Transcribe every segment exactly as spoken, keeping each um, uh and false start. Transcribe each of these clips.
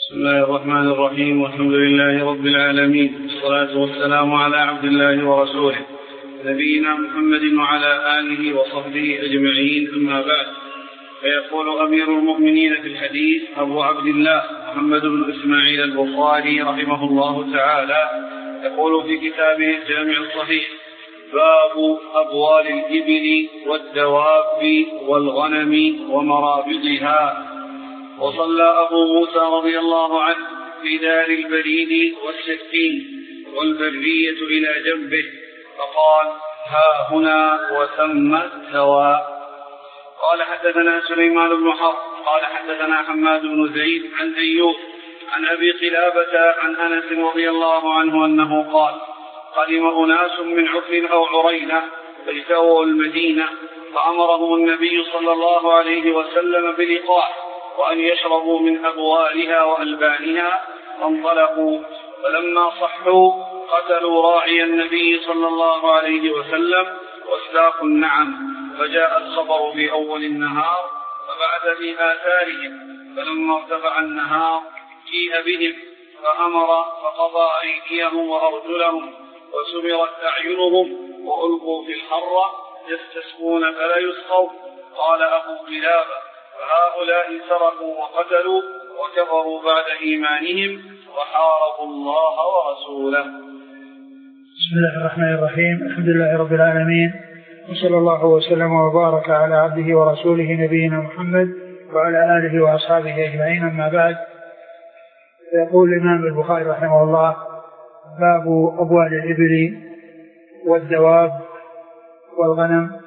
بسم الله الرحمن الرحيم، والحمد لله رب العالمين، والصلاة والسلام على عبد الله ورسوله نبينا محمد وعلى آله وصحبه أجمعين، أما بعد. فيقول أمير المؤمنين في الحديث أبو عبد الله محمد بن إسماعيل البخاري رحمه الله تعالى، يقول في كتابه الجامع الصحيح: باب أبوال الإبل والدواب والغنم ومرابضها. وصلى أبو موسى رضي الله عنه في دار البريد والسكين والبرية إلى جنبه، فقال: ها هنا وثم سواء. قال: حدثنا سليمان بن حرب قال حدثنا حماد بن زيد عن أيوب عن أبي قلابة عن أنس رضي الله عنه أنه قال: قدم أناس من عكر أو عرينة فاجتووا المدينة، فأمرهم النبي صلى الله عليه وسلم بلقاح وأن يشربوا من أبوالها وألبانها، فانطلقوا، فلما صحوا قتلوا راعي النبي صلى الله عليه وسلم واستاقوا النعم، فجاء الخبر في أول النهار فبعث في آثارهم، فلما ارتفع النهار جيء بهم فأمر فقضى أيديهم وأرجلهم وسمرت أعينهم وألقوا في الحرة يستسقون فلا يسقون. قال أبو قلابة: فهؤلاء سرقوا وقتلوا وكفروا بعد إيمانهم وحاربوا الله ورسوله. بسم الله الرحمن الرحيم، الحمد لله رب العالمين، وصلى الله وسلم وبارك على عبده ورسوله نبينا محمد وعلى آله وأصحابه أجمعين، أما بعد. يقول الإمام البخاري رحمه الله: باب أبوال الإبل والدواب والغنم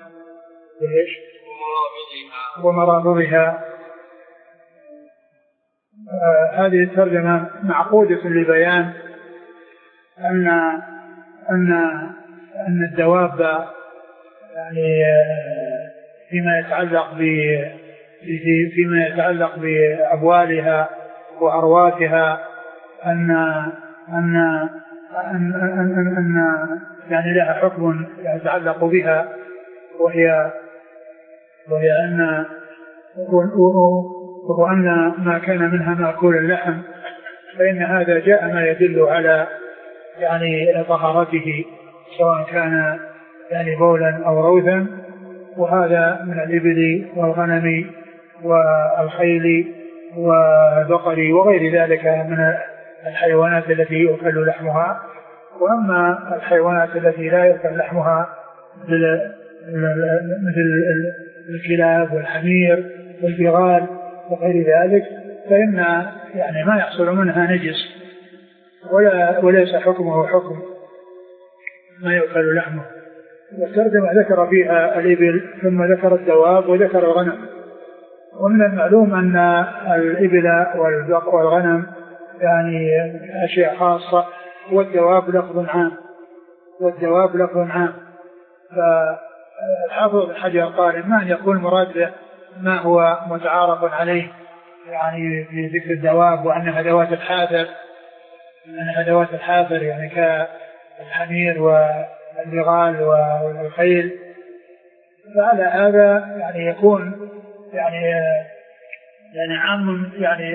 ومرابضها. آه هذه الترجمة معقودة لبيان أن أن أن الدواب يعني فيما يتعلق ب فيما يتعلق بأبوالها وأرواتها أن أن أن أن, أن يعني لها حكم يتعلق بها، وهي وهي أن وأن ما كان منها مأكول اللحم فإن هذا جاء ما يدل على يعني طهارته، سواء كان يعني بولا أو روثا، وهذا من الإبل والغنم والخيل والبقر وغير ذلك من الحيوانات التي يؤكل لحمها. وأما الحيوانات التي لا يؤكل لحمها مثل الكلاب والحمير والبغال وغير ذلك فإن يعني ما يحصل منها نجس ولا وليس حكمه حكم ما يؤكل لحمه. والترجمة ذكر فيها الإبل ثم ذكر الدواب وذكر الغنم. ومن المعلوم أن الإبل والغنم يعني أشياء خاصة، والدواب لفظ عام والدواب لفظ عام فالحافظ بن حجر قال: إما أن يكون مراد به ما هو متعارف عليه يعني في ذكر الدواب وأنها ذوات الحافر أنها ذوات الحافر يعني كالحمير والبغال والخيل، فعلى هذا يعني يكون يعني يعني عام يعني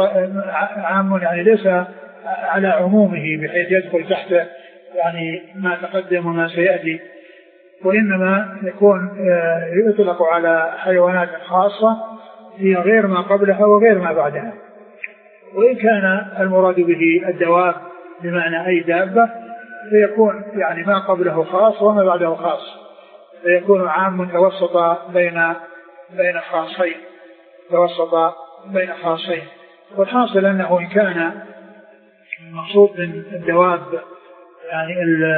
عام يعني ليس على عمومه بحيث يدخل تحته يعني ما تقدم وما سيأتي، وإنما يكون يطلق على حيوانات خاصة هي غير ما قبلها وغير ما بعدها. وإن كان المراد به الدواب بمعنى أي دابة فيكون يعني ما قبله خاص وما بعده خاص، فيكون عام توسط بين بين خاصين توسط بين خاصين. والحاصل أنه إن كان المقصود من الدواب يعني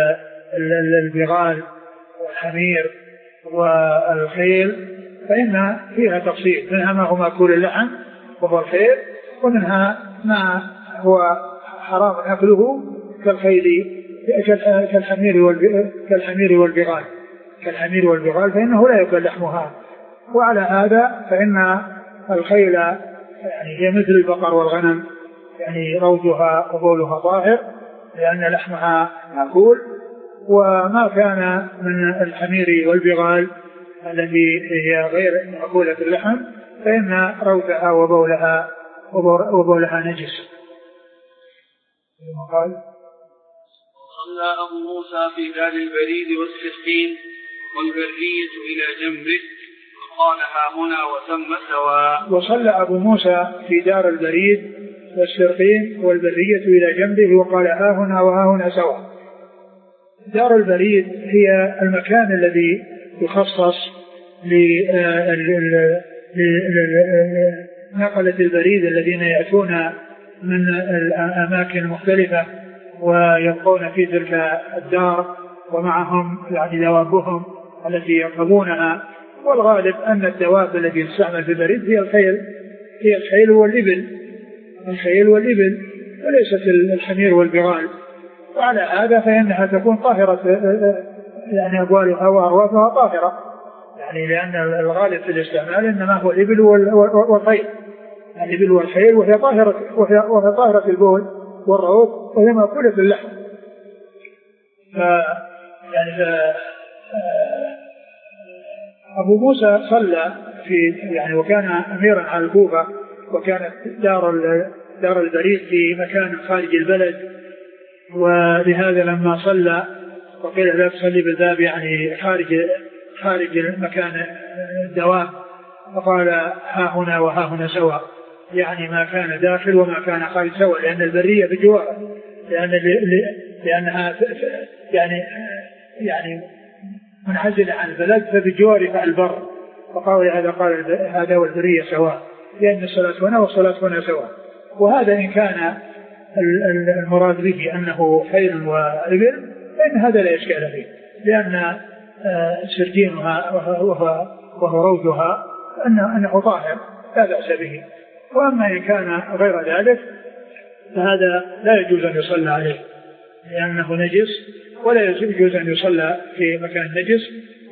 البغال والحمير والخيل فإن فيها تفصيل، منها ما هو مأكول اللحم وهو الخيل، ومنها ما هو حرام أكله كالخيل كالحمير كالحمير والبغال كالحمير والبغال فإنه لا يأكل لحمها. وعلى هذا فإن الخيل يعني هي مثل البقر والغنم يعني روثها وبولها طاهر لأن لحمها مأكول. وما كان من الحمير والبغال التي هي غير مأكولة اللحم فإن روثها وبولها وبولها نجس. قال صلى أبو موسى في دار البريد والسرقين والبرية إلى جنبه فقال ها هنا وثم سواء. وصلى أبو موسى في دار البريد والسرقين والبرية إلى جنبه وقال ها هنا وها هنا سواء. دار البريد هي المكان الذي يخصص لنقلة البريد الذين يأتون من الأماكن المختلفة ويبقون في تلك الدار ومعهم يعني دوابهم التي يركبونها. والغالب أن الدواب التي تستعمل في البريد هي الخيل هي الخيل والإبل الخيل والإبل وليست الحمير والبغال. وعلى هذا فإنها تكون طاهرة يعني أبوالها وأرواثها طاهرة يعني لأن الغالب في الاستعمال إنما هو الإبل والخيل الإبل والخيل وهي طاهرة وهي, وهي طاهرة البول والروث وهي مأكولة اللحم. ف يعني ف... أبو موسى صلى في يعني وكان أميرا على الكوفة وكانت دار دار البريد في مكان خارج البلد. ولهذا لما صلى وقيل لا تصلي بالباب يعني خارج خارج مكان الدوام فقال ها هنا وها هنا سواء يعني ما كان داخل وما كان خارج سواء لأن البرية بجواره لأن لأنها يعني يعني منعزلة عن البلد فبجوارها البر فقال هذا قال هذا والبرية سواء لأن الصلاة هنا والصلاة هنا سواء. وهذا إن كان المراد به أنه خيل وإبل فإن هذا لا إشكال فيه لأن سرجينها وهو, وهو روجها أنه, أنه طاهر لا بأس به. وأما إن كان غير ذلك فهذا لا يجوز أن يصلى عليه لأنه نجس ولا يجوز أن يصلى في مكان نجس.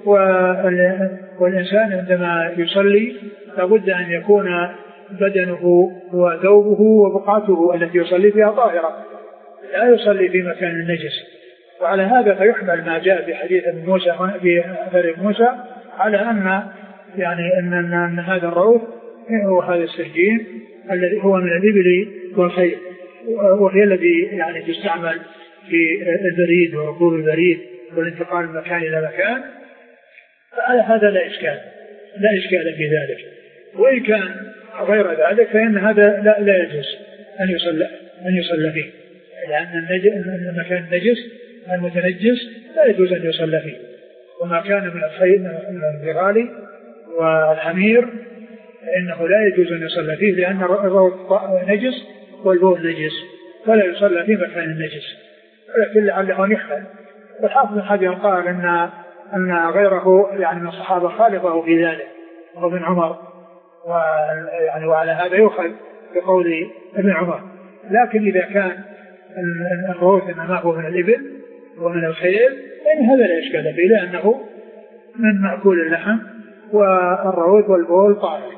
والإنسان عندما يصلي لابد أن يكون بدنه وثوبه وبقعته التي يصلي فيها طاهرة لا يصلي في مكان النجس. وعلى هذا فيحمل ما جاء في حديث ابن موسى في أثر ابن موسى على أن يعني أن, أن هذا الروث هو هذا السرجين الذي هو من الإبل والخيل وهي الذي يعني تستعمل في البريد وركوب البريد والانتقال من مكان إلى مكان. فعلى هذا لا إشكال لا إشكال في ذلك. وإن كان غير ذلك فإن هذا لا, لا يجوز أن يصلى أن يصلى فيه لأن المكان النجس المتنجس لا يجوز أن يصلى فيه. وما كان من الخيل من البغال والحمير فإنه لا يجوز أن يصلى فيه لأن الروث نجس والبول نجس فلا يصلى في مكان النجس. ولكن لعله يحمل. والحافظ بن حجر قال أن أن غيره يعني من الصحابة خالفه في ذلك وابن عمر ويعني وعلى هذا يؤخذ بقول ابن عمر. لكن إذا كان الروث إنما هو من الإبل ومن الخيل فإن هذا لا إشكال فيه لأنه من مأكول اللحم والروث والبول طاهر.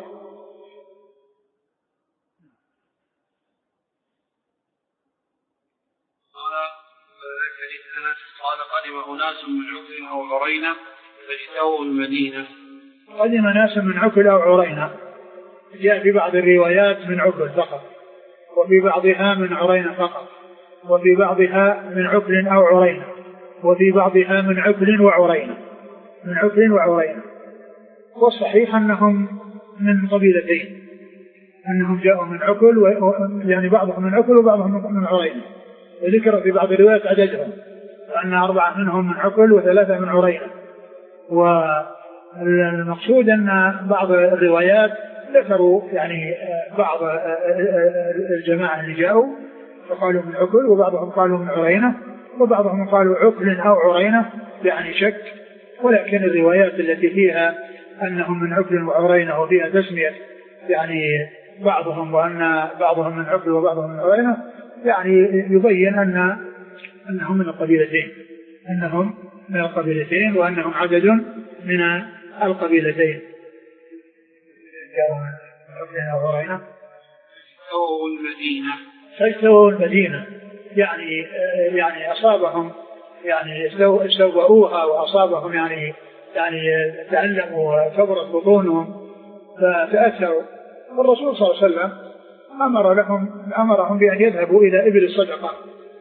قال قدم أناس من عكل أو عرينة فاجتووا المدينة. قدم ناس من عكل أو عرينة جاء في بعض الروايات من عكل فقط وفي بعضها من عرينة فقط وفي بعضها من عكل أو عرينة وفي بعضها من عكل وعرينة من عكل وعرينة. والصحيح أنهم من قبيلتين أنهم جاءوا من عكل و... يعني بعضهم من عكل وبعضهم من عرينة. وذكر في بعض الروايات عددهم وأن أربعة منهم من عكل وثلاثة من عرينة. والمقصود أن بعض الروايات ذكروا يعني بعض الجماعة اللي جاءوا فقالوا من عكل وبعضهم قالوا من عرينة وبعضهم قالوا عكل أو عرينة يعني شك. ولكن الروايات التي فيها أنهم من عكل وعرينة وفيها تسمية يعني بعضهم وأن بعضهم من عكل وبعضهم من عرينة يعني يبين أن أنهم من القبيلتين أنهم من القبيلتين وأنهم عدد من القبيلتين. فاجتووا المدينة فاجتووا المدينة يعني يعني أصابهم يعني استوبؤوها وأصابهم يعني يعني تعلموا كبرت بطونهم فتأثروا. والرسول صلى الله عليه وسلم أمر لهم أمرهم بأن يذهبوا إلى إبل الصدقة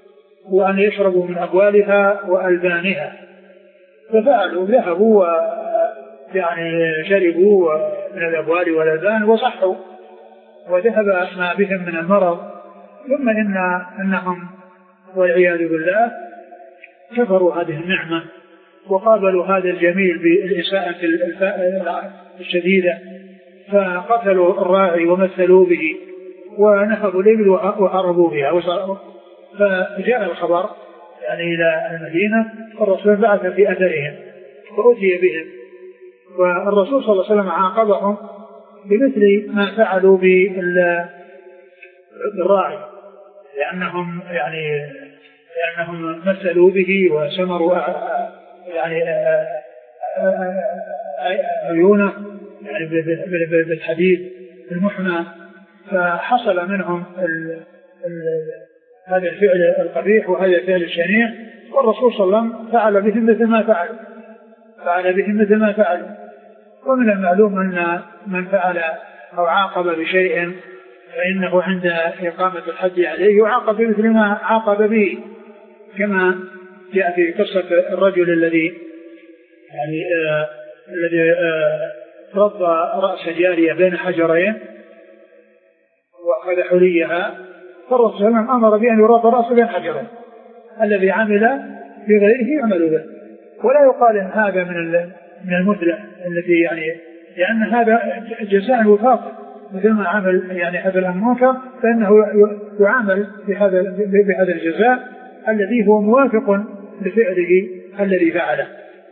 وأن يشربوا من أبوالها وألبانها، ففعلوا، ذهبوا يعني شربوا من الأبوال والألبان وصحوا وذهب ما بهم من المرض. ثم إن أنهم والعياذ بالله كفروا هذه النعمة وقابلوا هذا الجميل بالإساءة الشديدة، فقتلوا الراعي ومثلوا به ونهبوا الإبل وهربوا بها. فجاء الخبر يعني إلى المدينة، والرسول بعث في أثرهم فأتي بهم، والرسول صلى الله عليه وسلم عاقبهم بمثل ما فعلوا بالراعي، لأنهم يعني لأنهم مثلوا به وسمروا يعني عيونه يعني بالحديد المحمى، فحصل منهم ال ال هذا الفعل القبيح وهذا الفعل الشنيع، والرسول صلى الله عليه وسلم فعل بهم مثل ما فعلوا فعل بهم مثل ما فعلوا. ومن المعلوم أن من فعل أو عاقب بشيء فإنه عند إقامة الحد عليه يعاقب بمثل ما عاقب به، كما جاء في قصة الرجل الذي يعني آه الذي آه رض رأس جارية بين حجرين وأخذ حليها، فالرسول صلى الله عليه وسلم أمر بأن يرض رأسه بين حجرين، الذي عمل بغيره يعمل به، ولا يقال إن هذا من من المثلة التي يعني، لأن هذا جزاء وفاق مثل ما عمل يعني هذا المنكر، فإنه يعامل بهذا بهذا الجزاء الذي هو موافق لفعله الذي فعله.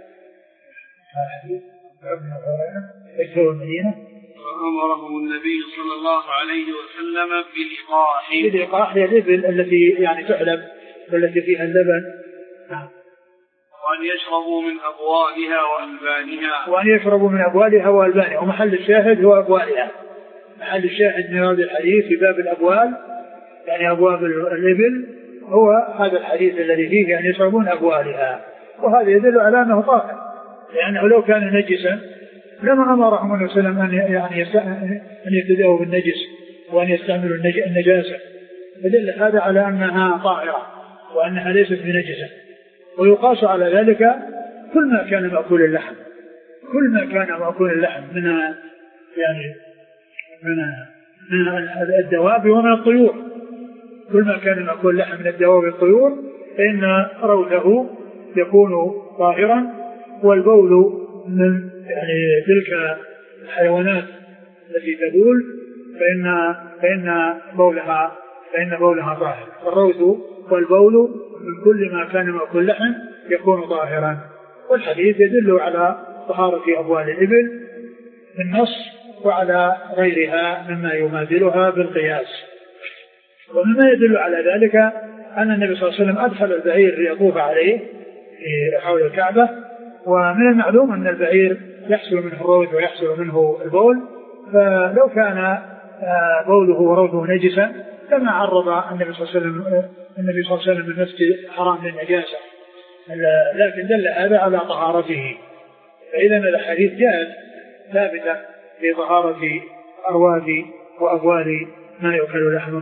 وأمرهم النبي صلى الله عليه وسلم بلقاح بلقاح الإبل التي يعني تعلب والتي فيها اللبن، وأن يشربوا من أبوالها وألبانها وأن يشربوا من أبوالها وألبانها، ومحل الشاهد هو أبوالها. محل الشاهد من هذا الحديث في باب الأبوال يعني أبواب الإبل هو هذا الحديث الذي فيه أن يشربون أبوالها، وهذا يدل على أنه طاهر، لأنه لو كان نجسا لما أمرهم النبي صلى الله عليه وسلم أن أن يبتدئوا بالنجس وأن يستعملوا النجاسة، فدل هذا على أنها طاهرة وأنها ليست بنجسة. ويقاس على ذلك كل ما كان مأكول اللحم، كل ما كان مأكول اللحم من يعني من من الدواب ومن الطيور، كل ما كان مأكول اللحم من الدواب والطيور فإن روثه يكون طاهرا، والبول من يعني تلك الحيوانات التي تبول فإن فإن بولها فإن بولها طاهر. الروث والبول من كل ما كان مأكول لحم يكون طاهرا. والحديث يدل على طهارة أبوال الإبل بالنص وعلى غيرها مما يماثلها بالقياس. ومما يدل على ذلك أن النبي صلى الله عليه وسلم أدخل البعير ليطوف عليه حول الكعبة، ومن المعلوم أن البعير يحصل منه الروث ويحصل منه البول، فلو كان بوله وروثه نجسا لما عرض النبي صلى الله عليه وسلم النبي صلى الله عليه وسلم المسجد الحرام للنجاسة، لكن دل هذا على طهارته. فإذا الأحاديث جاءت ثابتة في طهارة أرواد وأبوال ما يؤكل لحمه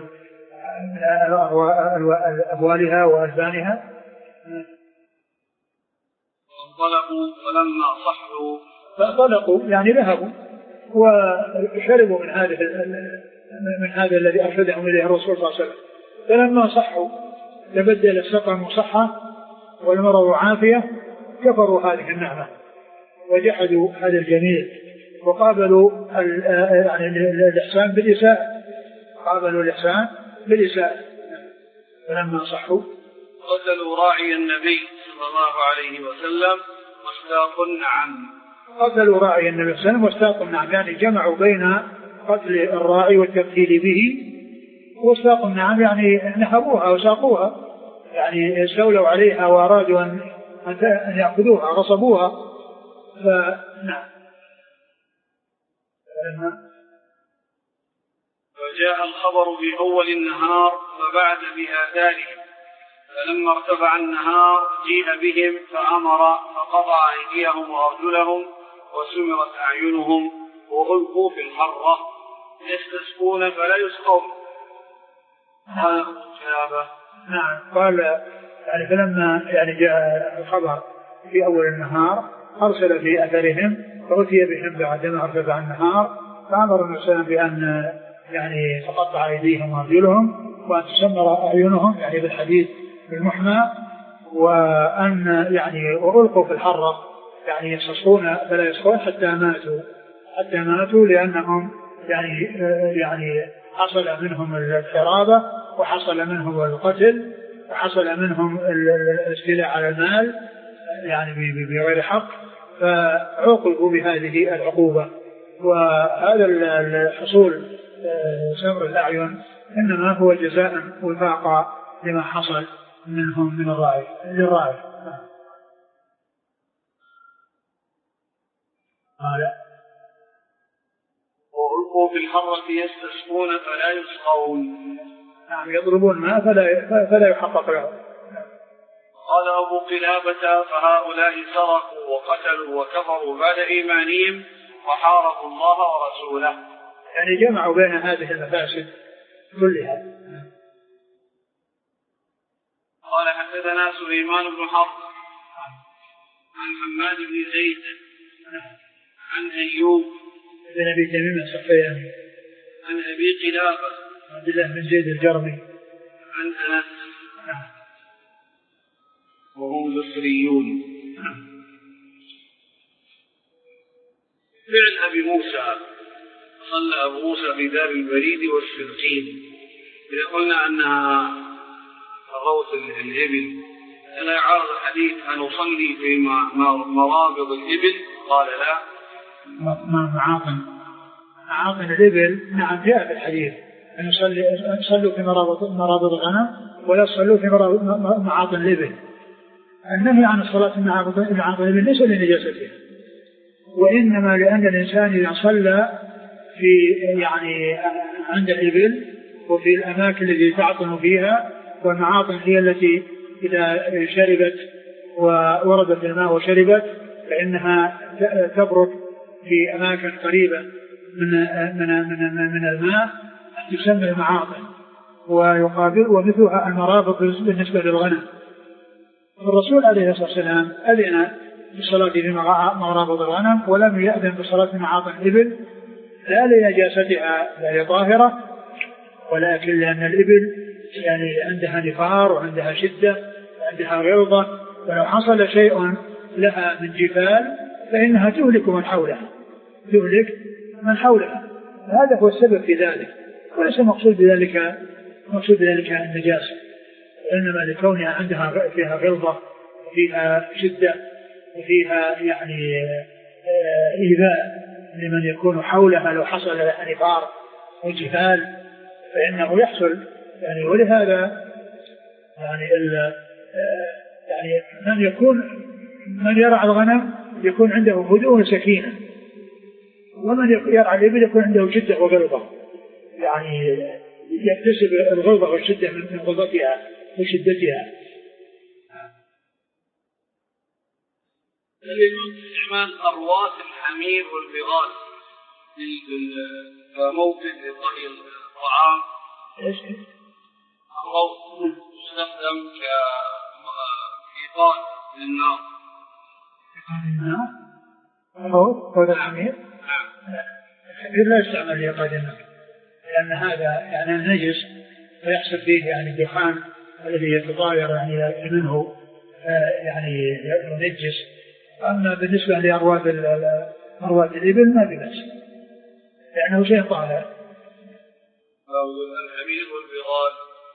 أبوالها وألبانها. انطلقوا فلما صحوا فانطلقوا يعني ذهبوا وشربوا من هذا من هذا الذي أرشدهم إليه الرسول صلى الله عليه وسلم، فلما صحوا تبدل السقم صحة والمرض عافية، كفروا هذه النعمة وجحدوا هذا الجميل وقابلوا يعني الإحسان بالإساءة، قابلوا الإحسان بالإساءة. فلما صحوا قتلوا راعي النبي صلى الله عليه وسلم واستاقوا النعم قتلوا راعي النبي صلى الله عليه وسلم واستاقوا النعم، يعني جمعوا بين قتل الراعي والتقتيل به. واستاقوا النعم يعني نهبوها وساقوها، يعني استولوا عليها وأرادوا أن يأخذوها غصبوها. فنعم. فجاء الخبر في أول النهار فبعد بآثارهم، فلما ارتفع النهار جيء بهم فأمر فقطع أيديهم وأرجلهم وسمرت أعينهم وألقوا في الحرة يستسقون فلا يسقون. نعم. قال يعني فلما يعني جاء الخبر في أول النهار أرسل في أثرهم فأتي بهم بعدما أرسل عن النهار، فأمر النبي صلى الله عليه وسلم بأن يعني تقطع أيديهم وأرجلهم وأن تسمر أعينهم يعني بالحديد بالمحمى، وأن يعني وألقوا في الحرة يعني يصصون فلا يسقون حتى ماتوا حتى ماتوا لأنهم يعني يعني حصل منهم الحرابة وحصل منهم القتل وحصل منهم الاستيلاء على المال يعني بغير حق، فعوقبوا بهذه العقوبة. وهذا الحصول سمر الأعين إنما هو جزاء وفاقا لما حصل منهم من الرعي للرعي. قال وألقوا في الحرة يستسقون فلا يسقون، نعم يضربون ماء فلا فلا يحقق لهم. قال أبو قلابة فهؤلاء سرقوا وقتلوا وكفروا بعد إيمانهم وحاربوا الله ورسوله، يعني جمعوا بين هذه المفاسد كلها. قال حدثنا سليمان بن حرب عن حماد بن زيد عن أيوب بن أبي تميم الصفياني عن أبي قلابة عبد الله بن زيد الجرمي عن أنس وهم بصريون. فعل أبي موسى صلى أبو موسى في دار البريد والسرقين، إذا قلنا أنها غوث الإبل ألا يعارض الحديث أن أصلي في مرابض الإبل؟ قال لا. معاطن معاطن الإبل نعم جاء في الحديث أن يصلوا في مرابض الغنم ولا يصلوا في معاطن الإبل. النهي عن الصلاة في معاطن الإبل ليس لنجاستها، وإنما لأن الإنسان إذا صلى في يعني عند الإبل وفي الأماكن التي تعطن فيها، والمعاطن هي التي إذا شربت ووردت الماء وشربت فإنها تبرك في أماكن قريبة من من من من الماء تسمى المعاطن، ويقابل ومثلها المرابط بالنسبة للغنم. الرسول عليه الصلاة والسلام أذن بالصلاة في مرابط الغنم ولم يأذن بالصلاة في معاطن الإبل، لا لنجاستها لا هي طاهرة، ولكن لأن الإبل يعني عندها نفار وعندها شدة وعندها غلظة، ولو حصل شيء لها من جفال فإنها تهلك من حولها تهلك من حولها هذا هو السبب في ذلك، وليس مقصود بذلك مقصود بذلك النجاسة، إنما لكونها عندها فيها غلظة وفيها شدة وفيها يعني إيذاء لمن يكون حولها لو حصل لها نفار وجفال فإنه يحصل يعني. ولهذا يعني يعني من يكون من يرعى الغنم يكون عنده هدوء وسكينة، ومن يرعى الإبل يكون عنده شدة وغلظة، يعني يكتسب الغلظة والشدة من غلظتها وشدتها. استعمال أرواث الحمير والبغال كموقد لطهي الطعام، الروث يستخدم كإيقاد للنار. الروث هو الحمير الحمير لا يستعمل لإيقاد النار، لأن هذا يعني النجس ويحصل فيه يعني الدخان الذي يتطاير يعني منه يعني ينجس. أما بالنسبة لأرواث أرواث الإبل ما بأس لأنه شيء طاهر. الحمير والبغال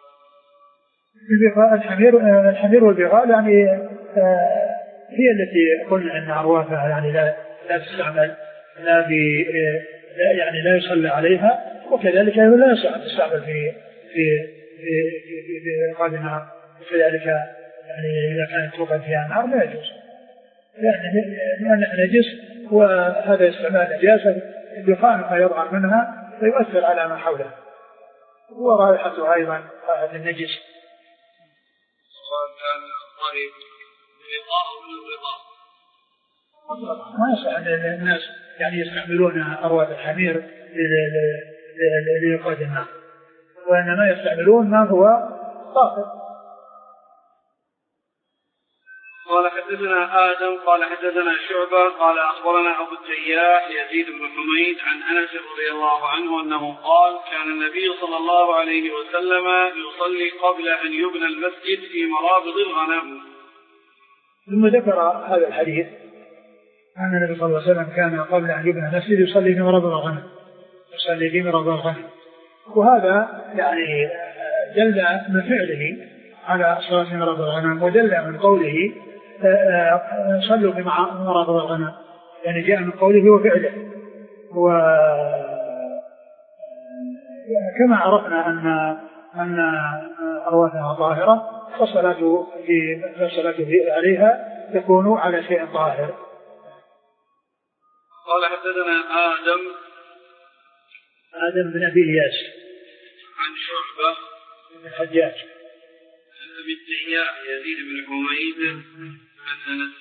الحمير الحمير والبغال يعني هي التي قلنا أن أرواثها يعني لا لا تستعمل لا ب يعني لا يصلى عليها، وكذلك لا تستعمل في في في في إيقاد النار، وكذلك يعني إذا كانت توقد فيها النار لا يجوز لأنها نجس، وهذا استعمال نجاسة دخانها يظهر منها فيؤثر على ما حولها، ورائحتها أيضا رائحة النجس. سواء كان قريب غطاء من الغطاء ما يصح أن الناس يعني يستعملون أرواث الحمير لإيقاد النار، وإنما يستعملون ما هو طاهر. حدثنا آدم قال حدثنا شعبة قال أخبرنا أبو التياح يزيد بن حميد عن أنس رضي الله عنه أنه قال كان النبي صلى الله عليه وسلم يصلي قبل أن يبنى المسجد في مرابض الغنم. ثم ذكر هذا الحديث أن النبي صلى الله عليه وسلم كان قبل أن يبنى المسجد يصلي في مرابض الغنم يصلي في مرابض الغنم، وهذا يعني دل من فعله على صلاة في مرابض الغنم، ودل من قوله صلوا في مرابض الغنم، يعني جاء من قوله وفعله. وكما عرفنا أن أن أرواحها طاهرة فالصلاة في فالصلاة عليها تكون على شيء طاهر. قال حدثنا آدم آدم بن أبي إياس عن شعبة بن الحجاج عن أبي التياح يزيد بن حميد عن أنس.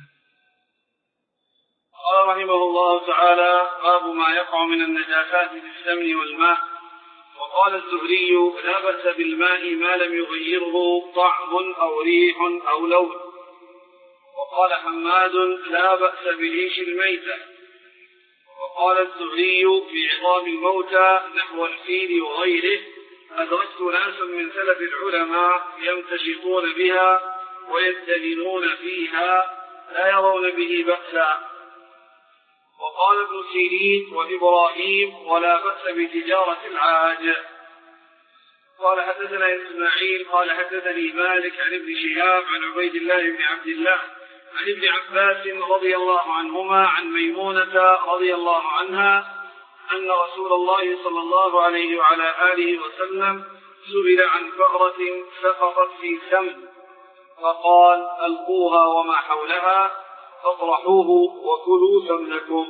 قال رحمه الله تعالى باب ما يقع من النجاسات في السمن والماء. وقال الزهري لا بأس بالماء ما لم يغيره طعم أو ريح أو لون. وقال حماد لا بأس بريش الميتة. وقال الزهري في عظام الموتى نحو الفيل وغيره أدركت ناسا من سلف العلماء يمتشطون بها ويدلنون فيها لا يرون به بأسا. وقال ابن سيرين وإبراهيم ولا بأس بتجارة العاج. قال حدثنا إسماعيل قال حدثني مالك عن ابن شهاب عن عبيد الله بن عبد الله عن ابن عباس رضي الله عنهما عن ميمونة رضي الله عنها أن رسول الله صلى الله عليه وعلى آله وسلم سئل عن فأرة سقطت في سمن فقال ألقوها وما حولها فاطرحوه وكلوا سمنكم.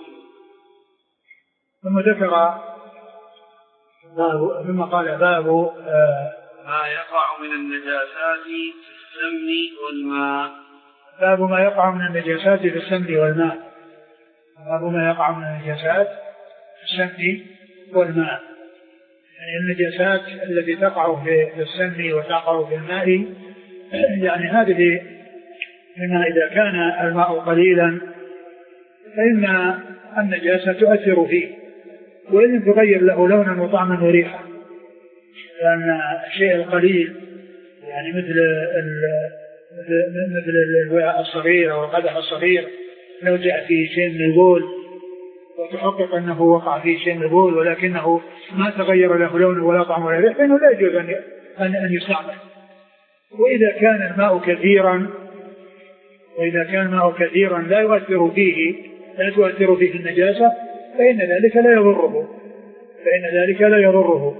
ثم ذكر باب ثم قال باب ما يقع من النجاسات في السمن والماء. باب ما يقع من النجاسات في السمن والماء. باب ما يقع من النجاسات في السمن والماء، يعني النجاسات التي تقع في السمن وتقع في الماء، يعني هذه لما إذا كان الماء قليلا فإن النجاسة تؤثر فيه وإن تغير له لونا وطعما وريحا، لأن الشيء القليل يعني مثل مثل الوعاء الصغير أو القدح الصغير لو جاء فيه شيء من البول وتحقق أنه وقع فيه شيء من البول ولكنه ما تغير له لون ولا طعم ولا ريح فإنه لا يجوز أن يستعمل. وإذا كان الماء كثيرا وإذا كان الماء كثيرا لا يؤثر فيه لا تؤثر فيه النجاسة فإن ذلك لا يضره فإن ذلك لا يضره.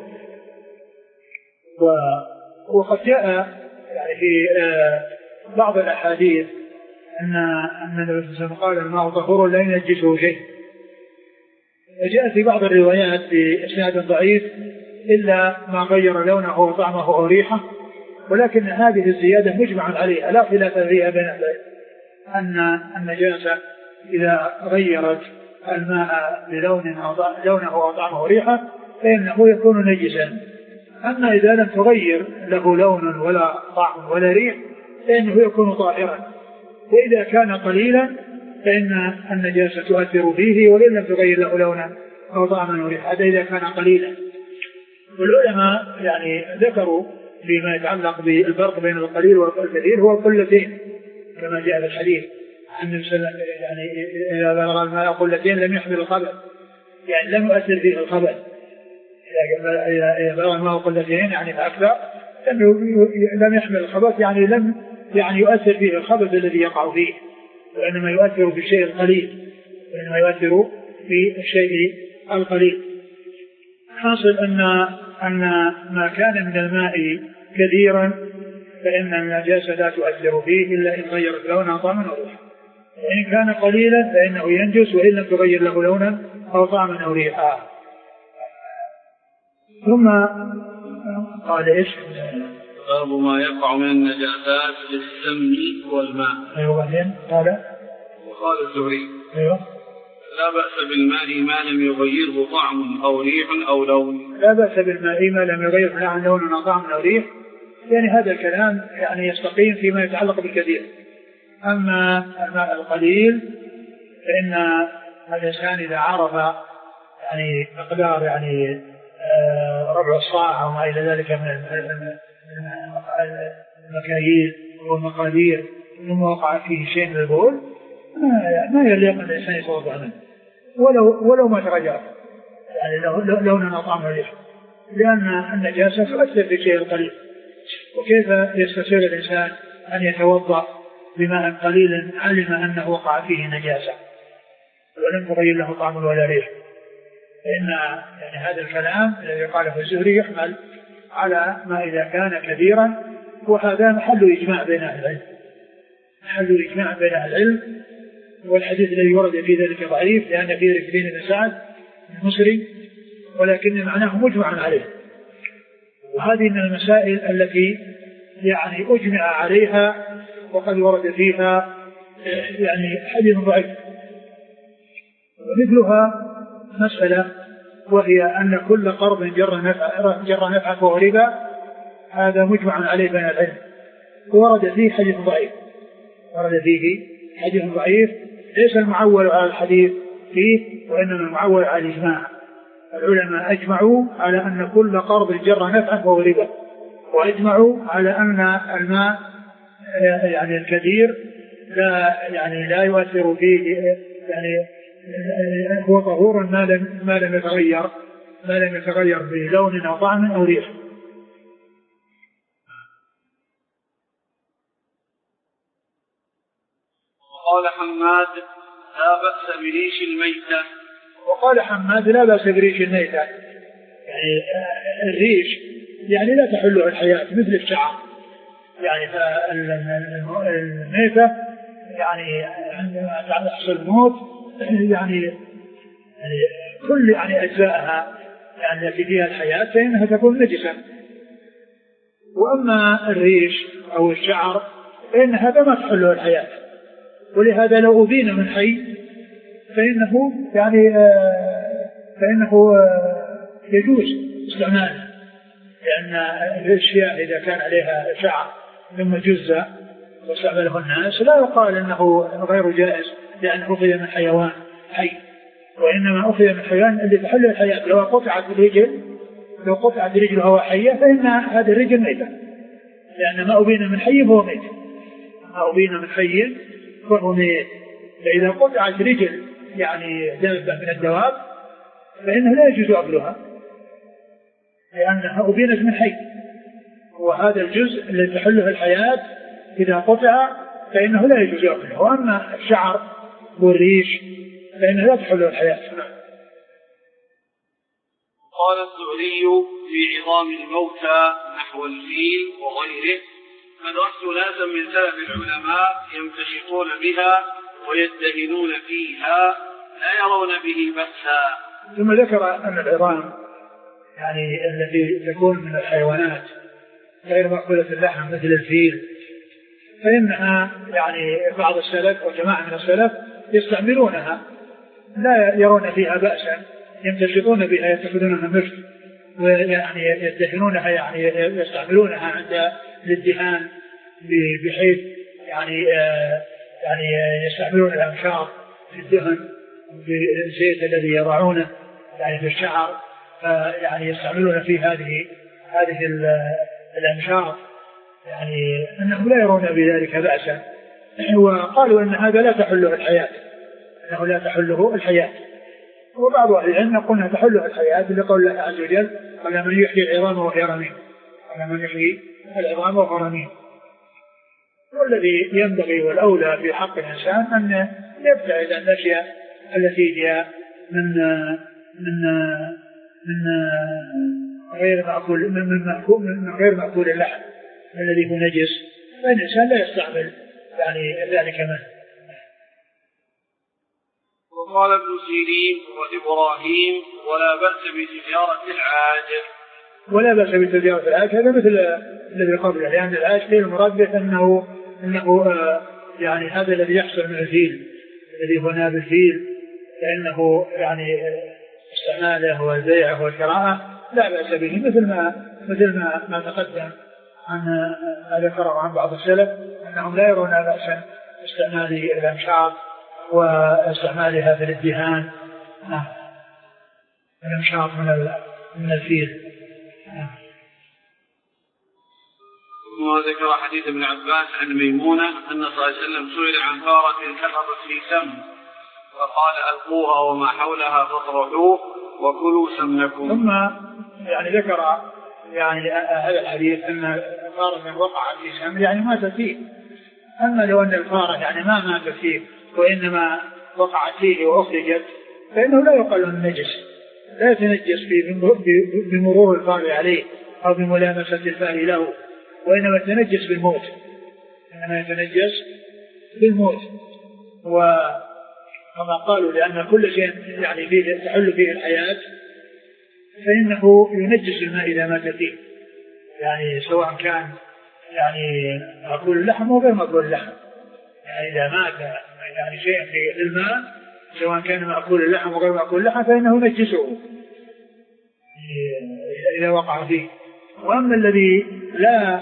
وقد جاء يعني في بعض الأحاديث أن أن النبي صلى الله عليه وسلم قال الماء طهور لا ينجسه شيء. جاء في بعض الروايات بإسناد ضعيف إلا ما غير لونه وطعمه أو ريحه، ولكن هذه الزيادة مجمع عليها لا خلاف فيها بين العلماء أن النجاسة إذا غيرت الماء بلون أو لونه أو طعمه أو ريحه فإنه يكون نجسا. أما إذا لم تغير له لون ولا طعم ولا ريح فإنه يكون طاهرا. وإذا كان قليلا فإن النجاسة تؤثر فيه وإن لم تغير له لونا أو طعما أو ريحا، هذا إذا كان قليلا. والعلماء يعني ذكروا فيما يتعلق بالفرق بين القليل والكثير هو قلتين كما جاء في الحديث عن النبي صلى الله عليه وسلم، يعني إذا بلغ الماء قلتين لم يحمل الخبث، يعني لم يؤثر فيه الخبث. إذا بلغ الماء قلتين يعني فأكثر لم يحمل الخبث، يعني لم يعني يؤثر فيه الخبث الذي يقع فيه، وإنما يؤثر في الشيء القليل وإنما يؤثر في الشيء القليل. حاصل أن أن ما كان من الماء كثيرا فإن النجاسة لا تؤثر فيه إلا إن غيرت لونا طعما أو ريحا، وإن كان قليلا فإنه ينجس وإن لم تغير له لونا أو طعما أو ريحا. ثم قال إيش؟ باب ما يقع من النجاسات في السمن والماء. أيوة. بعدين قال وقال الزهري أيوة لا بأس بالماء ما لم يغيره طعم أو ريح أو لون. لا بأس بالماء ما لم يغيره لون أو طعم أو ريح، يعني هذا الكلام يعني يستقيم فيما يتعلق بالكثير. أما الماء القليل فإن الإنسان إذا عرف يعني مقدار يعني ربع الصاع أو ما إلى ذلك من المكاييل والمقادير ثم وقع فيه شيء من البول ما يليق أن الإنسان يتوضأ منه ولو ولو ما تغير يعني لو لونا طعم الريح، لأن النجاسة تؤثر في شيء قليل. وكيف يستطيع الإنسان أن يتوضأ بماء قليل علم أنه وقع فيه نجاسة ولم تغير له طعم ولا ريح؟ فإن يعني هذا الكلام الذي قاله الزهري يحمل على ما إذا كان كثيرا، وهذا محل إجماع بين أهل العلم، محل إجماع بين أهل العلم. والحديث الذي ورد في ذلك ضعيف لأن فيه ركبين بن سعد المصري، ولكن معناه مجمع عليه. وهذه من المسائل التي يعني أجمع عليها وقد ورد فيها يعني حديث ضعيف. ومثلها مسألة وهي أن كل قرض جر نفع جر نفعا فهو ربا، هذا مجمع عليه بين العلم، ورد فيه حديث ضعيف، ورد فيه حديث ضعيف ليس المعول على الحديث فيه وإنما المعول على الإجماع. العلماء أجمعوا على أن كل قرض جر نفعا فهو ربا، وأجمعوا على أن الماء يعني الكثير لا يعني لا يؤثر فيه، يعني هو طهور ما لم ما لم يتغير ما لم يتغير بلون أو طعم أو ريح. وقال حماد لا بأس بريش الميتة. وقال حماد لا بأس بريش الميتة، يعني الريش يعني لا تحله الحياة مثل الشعر، يعني الميتة يعني عندما يحصل الموت يعني, يعني كل يعني أجزائها يعني التي فيها الحياة فإنها تكون نجسة. وأما الريش أو الشعر فإن هذا ما تحله الحياة، ولهذا لو أبين من حي فإنه يعني آه فإنه آه يجوز استعماله، لأن الأشياء إذا كان عليها شعر ثم جزء واستعمله الناس لا يقال أنه غير جائز لأنه أخذ من حيوان حي، وإنما أخذ من حيوان اللي تحل الحياة. لو قطعت الرجل لو قطعت رجلها وحية فإن هذا الرجل ميتة، لأن ما أبين من حي فهو ميت، ما أبين من حي فهو ميت. فإذا قطعت رجل يعني دابة من الدواب فإنه لا يجوز أكلها لأنها أبينت من حي، وهذا الجزء الذي تحله الحياة إذا قطع فإنه لا يجوز أكله. وأما الشعر والريش فإنه لا تحله الحياة. قال الزهري في عظام الموتى نحو الفيل وغيره: أدركت ناسا من سلف العلماء يمتشطون بها ويدهنون فيها لا يرون به بأسا. ثم ذكر أن العظام يعني التي تكون من الحيوانات غير مأكولة اللحم مثل الفيل فإنها يعني بعض السلف وجماعة من السلف يستعملونها لا يرون فيها بأسا، يمتشطون بها يتخذونها مشط ويعني يدهنونها يعني يستعملونها عند الادهان بحيث يعني يعني يستعملون الأمشار في الدهن بالزيت الذي يضعونه يعني في الشعر، يعني يستعملون في هذه هذه الأمشار، يعني أنهم لا يرون بذلك بأسا. وقالوا أن هذا لا تحله الحياة، أنه لا تحله الحياة. وبعض أهل العلم يقولون تحله الحياة لقول الله عز وجل: على من يحيي العظام وهي رميم، على من يحيي العظام وهي رميم. والذي ينبغي والأولى في حق الإنسان أن يبتعد عن الأشياء التي هي من من من غير مأكول من مأكول من غير مأكول اللحم الذي هو نجس، فالإنسان لا يستعمل يعني ذلك منه. وقال ابن سيرين وإبراهيم: ولا بأس بتجارة العاج. ولا بأس بتجارة العاج، هذا مثل الذي قبله، لأن العاج فيه المراد به أنه أنه آه يعني هذا الذي يحصل من الفيل الذي هو ناب الفيل، لأنه يعني استعماله والبيع والشراء لا بأس به، مثل ما مثل ما ما تقدم عن ما ذكره عن بعض السلف أنهم لا يرون بأسا استعمال الأمشاط واستعمالها في الادهان. الأمشاط من من الفيل. وذكر حديث ابن عباس عن ميمونة أن صلى الله عليه وسلم سئل عن فارة كفرت في سم فقال ألقوها وما حولها فاطرحوه وكلوا سمنكم. ثم يعني ذكر يعني هذا الحديث أن فارة وقعت في سم يعني ماتت فيه. أما لو أن الفارة يعني ما ماتت فيه وإنما وقعت فيه وأخرجت فإنه لا يقال أنه نجس، لا يتنجس بمرور الفار عليه أو بملامسة الفار له، وإنما يتنجس بالموت، إنما يتنجس بالموت. وكما قالوا لأن كل شيء يعني فيه تحل فيه الحياة فإنه ينجس الماء إذا مات فيه، يعني سواء كان يعني مأكول اللحم أو غير مأكول اللحم، يعني إذا مات يعني شيء في الماء سواء كان مأكول اللحم أو غير مأكول اللحم فإنه ينجسه إذا وقع فيه. وأما الذي لا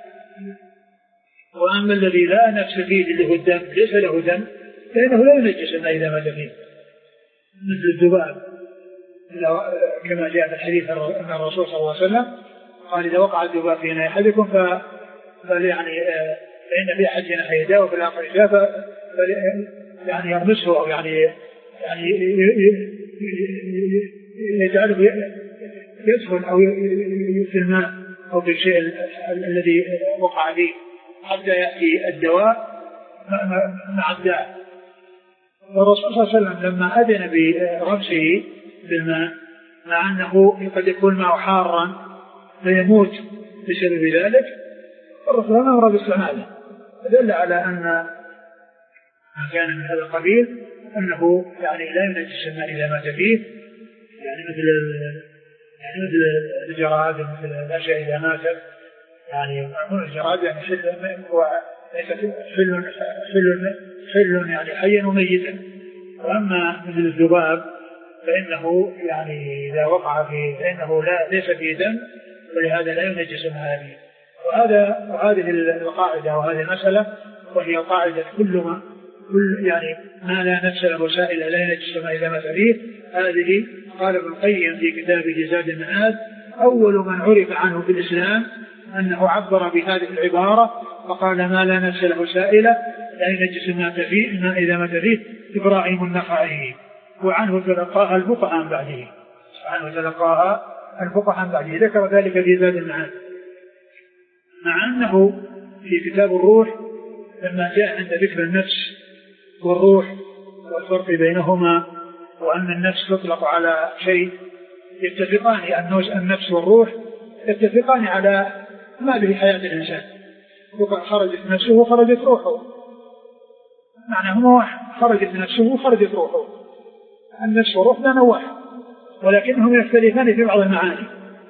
وأما الذي لا نفس فيه اللي هو الدم ليس له دم فإنه لا ينجس الماء إذا مات فيه، مثل الذباب كما جاء في الحديث أن الرسول صلى الله عليه وسلم قال إذا وقع الذباب في إناء أحدكم فيعني فإن في أحد جناحيه داء وفي الآخر شفاء يعني يرمسه أو يعني يعني يجعله يدخل أو في الماء أو في الشيء الذي وقع فيه حتى يأتي الدواء مع الداء. والرسول صلى الله عليه وسلم لما أذن برمسه بالماء مع أنه قد يكون الماء حارا فيموت بسبب ذلك الرسول أمر باستعماله، دل على أن ما كان من هذا القبيل أنه يعني لا ينجس الماء إذا مات فيه، يعني مثل يعني مثل الجراد مثل الأشياء إذا ماتت، يعني معمول الجراد يعني حل هو ليس حل حل حل يعني حيا وميتا. وأما مثل الذباب فإنه يعني إذا وقع فيه فإنه لا ليس فيه دم ولهذا لا ينجس الماء. وهذا وهذه القاعدة وهذه المسألة وهي قاعدة كل ما كل يعني ما لا نفس له سائل لا ينجس الماء إذا مات فيه. هذه قال ابن القيم في كتابه زاد المعاد أول من عرف عنه في الإسلام أنه عبر بهذه العبارة فقال ما لا نفس له سائل لا ينجس الماء فيه الماء إذا مات فيه إبراهيم النخعي، وعنه تلقاها الفقهاء عن بعده عنه تلقاها الفقهاء عن بعده ذكر ذلك في زاد المعاد. مع أنه في كتاب الروح لما جاء عند ذكر النفس والروح والفرق بينهما وأن النفس تطلق على شيء يتفقان النفس والروح يتفقان على ما به حياة الإنسان، خرجت نفسه وخرجت روحه، معناهما واحد، خرجت نفسه وخرجت روحه، النفس والروح لا نواح ولكنهم يختلفان في بعض المعاني،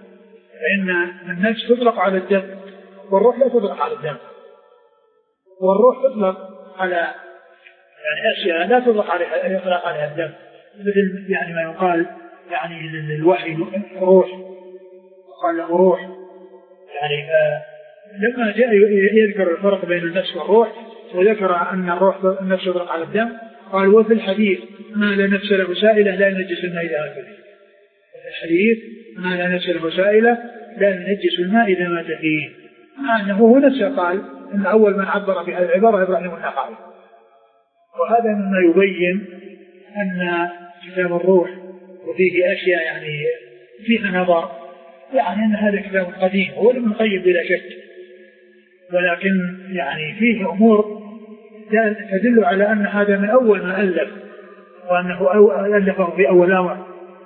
فإن النفس تطلق على الدم والروح لا تطلق على الدم، والروح تطلق على يعني أشياء لا تطلق عليها يطلق عليها الدم، مثل يعني ما يقال يعني الوحي روح قال له روح، يعني لما جاء يذكر الفرق بين النفس والروح وذكر أن الروح النفس تطلق على الدم قال وفي الحديث ما لا نفس له سائلة لا ينجس الماء إذا مات فيه. في الحديث ما لا نفس له سائلة لا ينجس الماء إذا مات فيه، مع أنه هو نفسه قال أن أول من عبر بهذه العبارة إبراهيم النخعي. وهذا مما يبين أن كتاب الروح وفيه أشياء يعني فيها نظر، يعني أن هذا كتاب قديم هو ابن القيم بلا شك، ولكن يعني فيه أمور تدل على أن هذا من أول ما ألف وأنه ألفه في أول أمر،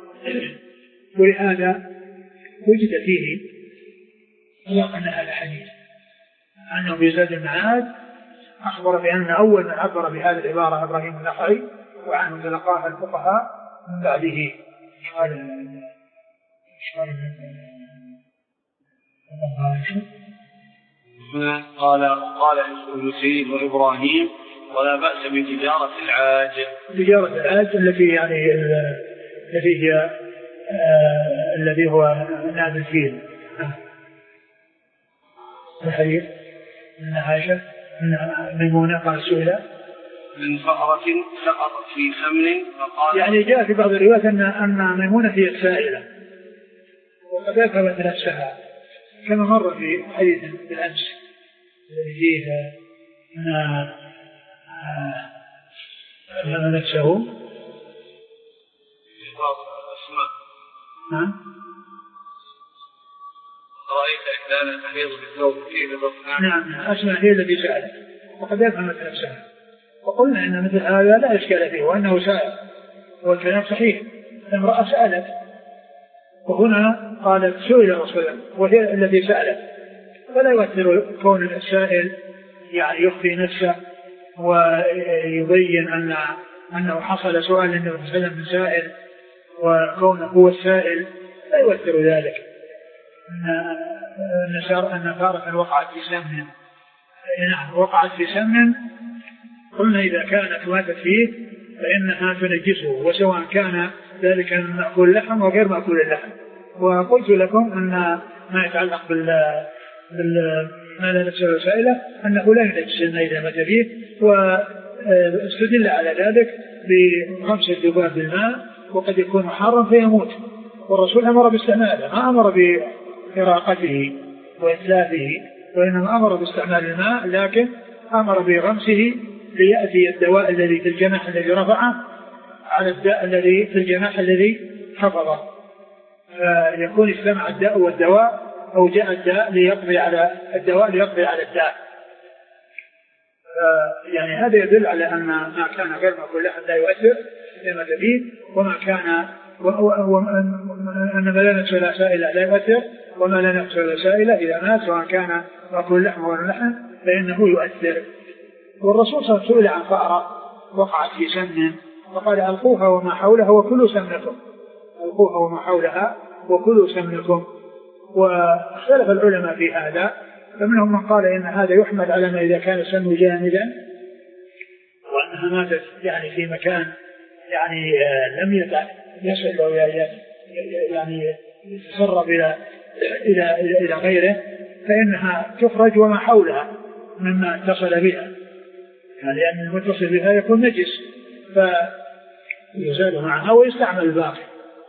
ولهذا وجد فيه طلق أن هذا حديث أنه في زاد المعاد أخبر بأن أول من عبر بهذه العبارة إبراهيم النخعي وعنه تلقاها الفقهاء من بعده. قال قال قال السيد وإبراهيم ولا بأس بتجارة العاج. تجارة العاج التي يعني التي هي آه الذي هو ناب الفيل. الحديث من عائشة من ميمونة قال سئل من فأرة سقطت في سمن فقال يعني جاء في بعض الروايات أن أن ميمونة هي السائلة وقد أذهبت نفسها كما مر في حديث بالأمس الذي فيه أن نفسه أسماء نعم رأيت إحدانا تحيض بالثوب كيف تصنع؟ نعم أسماء هي التي سألت وقد أفهمت نفسها وقلنا إن مثل هذا لا إشكال فيه وأنه سائل والكلام صحيح امرأة سألت وهنا قالت سئل الرسول وهي التي سألت فلا يؤثر كون السائل يعني يخفي نفسه ويبين أن أنه حصل سؤال للنبي صلى الله عليه وسلم من سائل وكونه هو السائل لا يؤثر ذلك أن أن فارة وقعت في سمن نعم وقعت في سمن قلنا إذا كانت ماتت فيه فإنها تنجسه وسواء كان ذلك مأكول اللحم وغير مأكول اللحم وقلت لكم أن ما يتعلق بال ما لا نفسه سائلة أنه لا ينجس إذا مات فيه واستدل على ذلك بغمس الذباب بالماء وقد يكون حارا فيموت والرسول أمر باستعماله ما أمر بإراقته وإتلافه وإنما أمر باستعمال الماء لكن أمر بغمسه ليأتي الدواء الذي في الجناح الذي رفعه على الداء الذي في الجناح الذي حفظه فيكون اجتمع الداء والدواء أو جاء الداء ليقضي على الدواء ليقضي على الداء يعني هذا يدل على أن ما كان غير مأكول لحم لا يؤثر لما فيه وما كان أن ما لا نفس ولا سائلة لا يؤثر وما لا نفس ولا سائلة إذا مات سواء كان مأكول لحم ولا لحم فإنه يؤثر والرسول صلى الله عليه وسلم سئل عن فأرة وقعت في سمن فقال ألقوها وما حولها وكلوا سمنكم ألقوها وما حولها وكلوا سمنكم واختلف العلماء في هذا فمنهم من قال إن هذا يحمل على ما إذا كان السم جامدا وأنها ماتت يعني في مكان يعني لم يصل أو يعني يتسرب إلى إلى إلى غيره فإنها تخرج وما حولها مما اتصل بها يعني لأن المتصل بها يكون نجس فيزال معها ويستعمل الباقي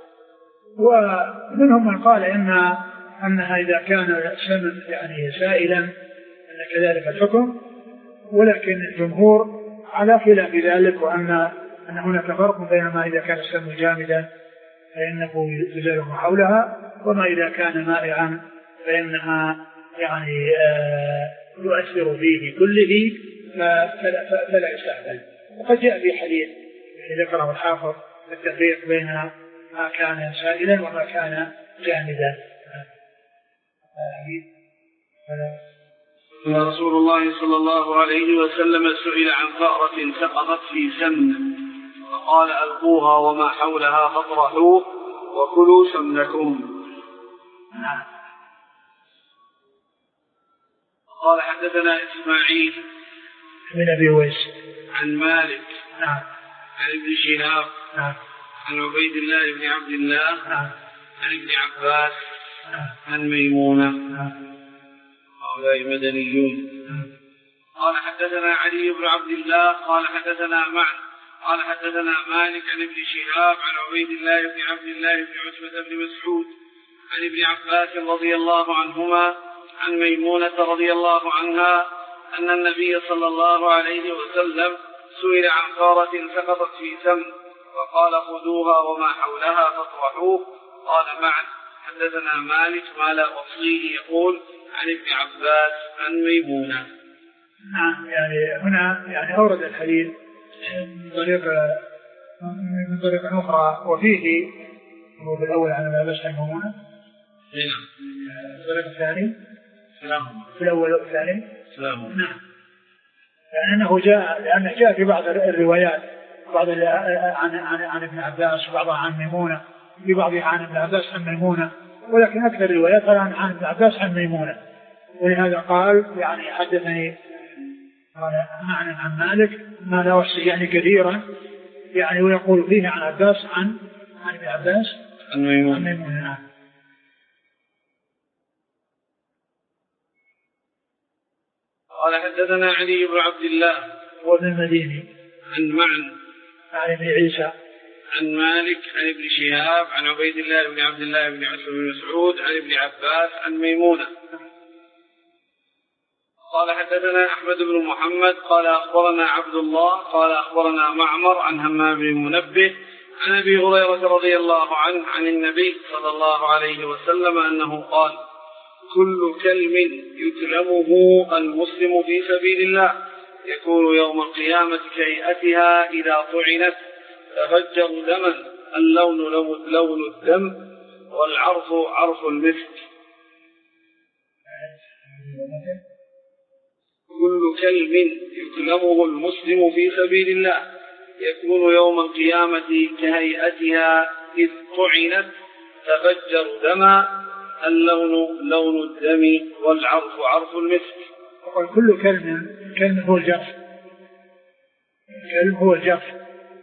ومنهم من قال إن أنها إذا كان السمن يعني سائلا أن كذلك الحكم ولكن الجمهور على خلاف ذلك وأن أن هناك فرق بين ما إذا كان السمن جامدا فإنه يزال ما حولها وما إذا كان مائعا فإنها يعني يؤثر فيه كله فلا, فلا يستعمل وقد جاء في حديث يعني ذكره الحافظ التفريق بين ما كان سائلا وما كان جامدا رسول الله صلى الله عليه وسلم سئل عن فأرة سقطت في سمن فقال ألقوها وما حولها فاطرحوه وكلوا سمنكم. قال حدثنا إسماعيل من أبي ويس عن مالك نعم عن ابن شهاب نعم عن عبيد الله بن عبد الله نعم عن ابن عباس نعم عن ميمونة نعم هؤلاء مدنيون. قال حدثنا علي بن عبد الله قال حدثنا معن قال حدثنا مالك عن ابن شهاب عن عبيد الله بن عبد الله بن عتبة بن مسعود عن ابن عباس رضي الله عنهما عن ميمونة رضي الله عنها أن النبي صلى الله عليه وسلم سئل عن فارة سقطت في سمن وقال خذوها وما حولها فاطرحوه. قال معن حدثنا مالك ما لا أصليه يقول عن ابن عباس عن ميمونة. نعم يعني هنا يعني أورد الحديث من طريق من طريق أخرى وفيه هو بالأول عن ابن عباس عن ميمونة نعم الطريق الثاني سلام في الأول والثاني سلام نعم لأنه جاء لأنه جاء في بعض الروايات بعض عن عن عن ابن عباس وبعضها عن ميمونة في بعضها عن ابن عباس عن ميمونة ولكن أكثر الروايات عن عن ابن عباس عن ميمونة ولهذا قال يعني حدثني قال معنى عن مالك ما لا وحشي يعني كثيرا يعني ويقول فيه عن عباس عن عن ابن عباس عن ميمونة, عن ميمونة. قال حدثنا علي بن عبد الله هو ابن المديني عن معن عن ابن عيسى عن مالك عن ابن شهاب عن عبيد الله بن عبد الله بن عتبة بن مسعود عن ابن عباس عن ميمونة قال حدثنا أحمد بن محمد قال أخبرنا عبد الله قال أخبرنا معمر عن همام بن منبه عن أبي هريرة رضي الله عنه عن النبي صلى الله عليه وسلم أنه قال كل كلم يكلمه المسلم في سبيل الله يكون يوم القيامة كهيئتها إذا طعنت تفجر دما اللون لون الدم والعرف عرف المسك. كل كلم يكلمه المسلم في سبيل الله يكون يوم القيامة كهيئتها إذ طعنت تفجر دما اللون لون الدم والعرف عرف المسك. وقال كل كلم كلم هو الجرح كلم هو الجرح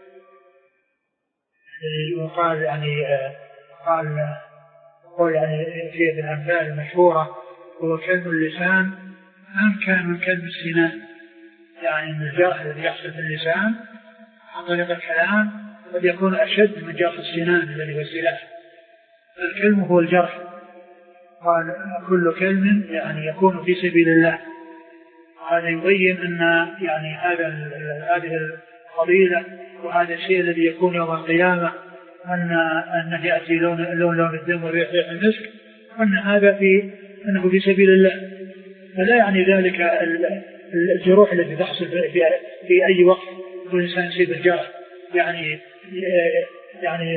وقال يعني قال قال يعني في الأمثال المشهورة هو كلم اللسان أم كان من كلم السنان يعني من الجرح الذي يحصل في اللسان عن طريق الكلام قد يكون أشد من جرح السنان الذي هو السلاح. الكلم هو الجرح. قال كل كلم يعني يكون في سبيل الله. هذا يبين أن يعني هذا هذه الفضيلة وهذا الشيء الذي يكون يوم القيامة أن أن يأتي لون لون لون الدم وريح ريح المسك وأن هذا في أنه في سبيل الله. فلا يعني ذلك الجروح التي تحصل في في أي وقت والإنسان يصيب الجرح يعني يعني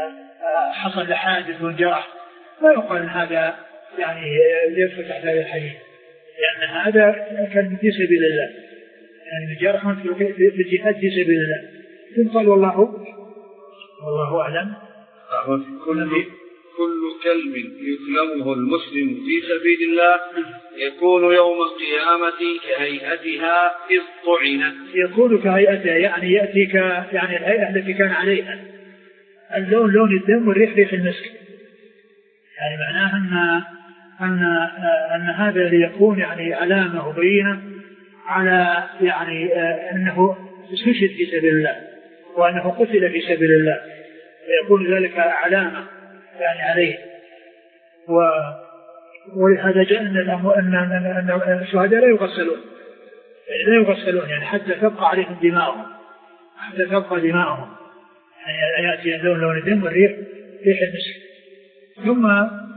حصل حادث والجرح لا يقال هذا يعني يدخل تحت هذا الحديث لأن هذا كان في سبيل الله يعني الجرح في الجهاد في سبيل الله. ثم قال والله والله أعلم. كل كل كلب يكلمه المسلم في سبيل الله يكون يوم القيامة كهيئتها إذ طعنت. يكون كهيئتها يعني يأتي ك يعني الهيئة التي كان عليها اللون لون الدم والريح ريح المسك. يعني معناه أن أن أن هذا ليكون يعني علامة وبينة على يعني أنه استشهد في سبيل الله وأنه قتل في سبيل الله ويكون ذلك علامة يعني عليه. و ولهذا جاء أن أن أن الشهداء لا يغسلون لا يغسلون يعني حتى تبقى عليهم دماؤهم حتى تبقى دماؤهم يعني يأتي اللون لون الدم والريح ريح المسك. ثم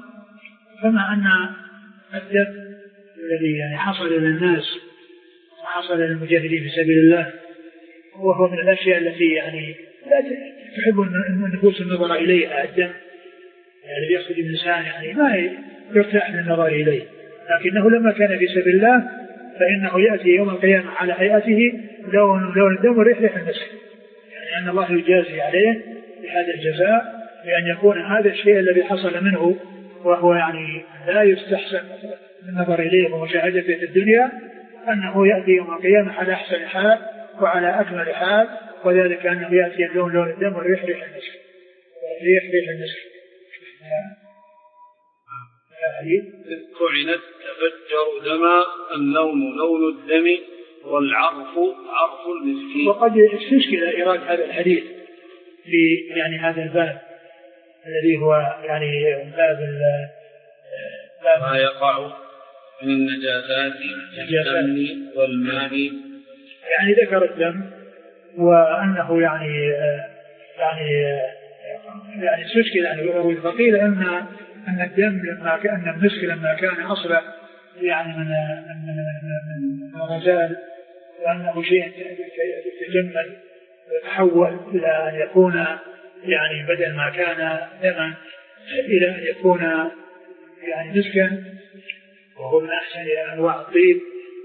كما أن الدم الذي يعني حصل للناس وحصل للمجاهدين في سبيل الله وهو من الأشياء التي يعني لا تحب النفوس النظر إليها. الدم يعني بيخرج من الإنسان يعني ما يرتاح من النظر إليه لكنه لما كان في سبيل الله فإنه يأتي يوم القيامة على هيئته لون لون الدم وريح ريح المسك يعني أن الله يجازي عليه بهذا الجزاء لأن يكون هذا الشيء الذي حصل منه وهو يعني لا يستحسن النظر إليه ومشاهدته في الدنيا أنه يأتي يوم القيامة على أحسن حال وعلى أكمل حال وذلك أنه يأتي اللون لون الدم والريح ريح المسك ريح ريح المسك. إذ طعنت تفجر دما اللون لون الدم والعرف عرف المسك. وقد استشكل إيراد هذا الحديث في يعني هذا الباب الذي هو يعني باب باب ما يقع من النجاسات الدم والماء يعني ذكر الدم وأنه يعني يعني يعني استشكل يعني فقيل أن أن الدم لما كان المسك لما كان أصلا يعني من من من الرجال وأنه شيء يتجمل ويتحول إلى أن يكون يعني بدل ما كان دما إلى أن يكون يعني مسكا وهو من أحسن أنواع الطيب.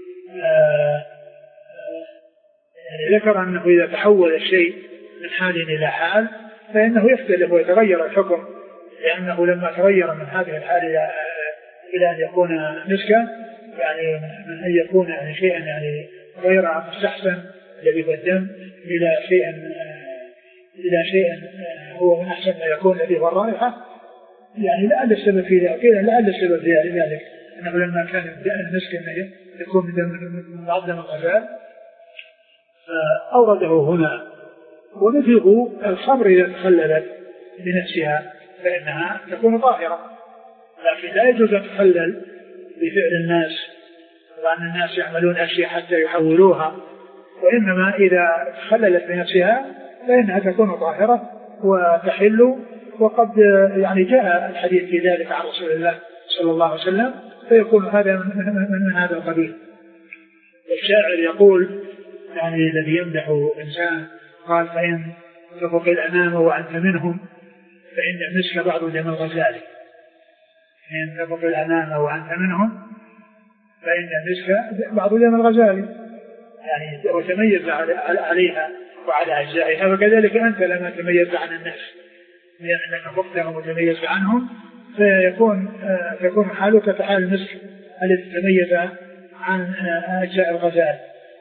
يعني ذكر أنه إذا تحول الشيء من حال إلى حال فإنه يختلف ويتغير الحكم لأنه لما تغير من هذه الحال إلى إلى أن يكون مسكا يعني من أن يكون يعني شيئا يعني غير مستحسن الذي في الدم إلى شيء إلى شيء هو من أحسن ما يكون الذي هو الرائحة يعني لعل السبب في ذلك لعل السبب في ذلك أنه لما كان المسك يكون من عظم الغزال أورده هنا. ومثله الخمر إذا تخللت بنفسها فإنها تكون طاهرة، لكن لا يجوز أن تخلل بفعل الناس، وأن الناس يعملون أشياء حتى يحولوها، وإنما إذا تخللت بنفسها فإنها تكون طاهرة وتحل. وقد يعني جاء الحديث في ذلك عن رسول الله صلى الله عليه وسلم، فيكون هذا من, من, من هذا القبيل. الشاعر يقول يعني الذي يمدح إنسان قال: فإن تفق الأمام وأنت منهم فإن المسك بعض دم الغزال. إن تفق الأمام وأنت منهم فإن المسك بعض دم الغزال، يعني وتميز عليها وعلى أجزائها. وكذلك أنت لما تميز عن الناس لأنك فقتهم وتميز عنهم فيكون تكون حالك كحال المسك الذي تميز عن أجزاء الغزال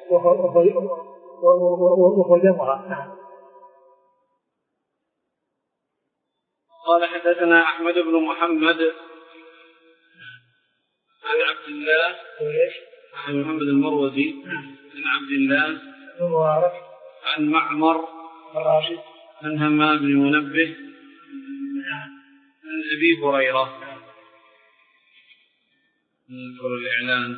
وهو دمها. قال: حدثنا أحمد بن محمد عن عبد الله عن محمد المروزي عن عبد الله المبارك عن معمر الراشد عن همام بن منبه عن أبي هريرة. نذكر الإعلان.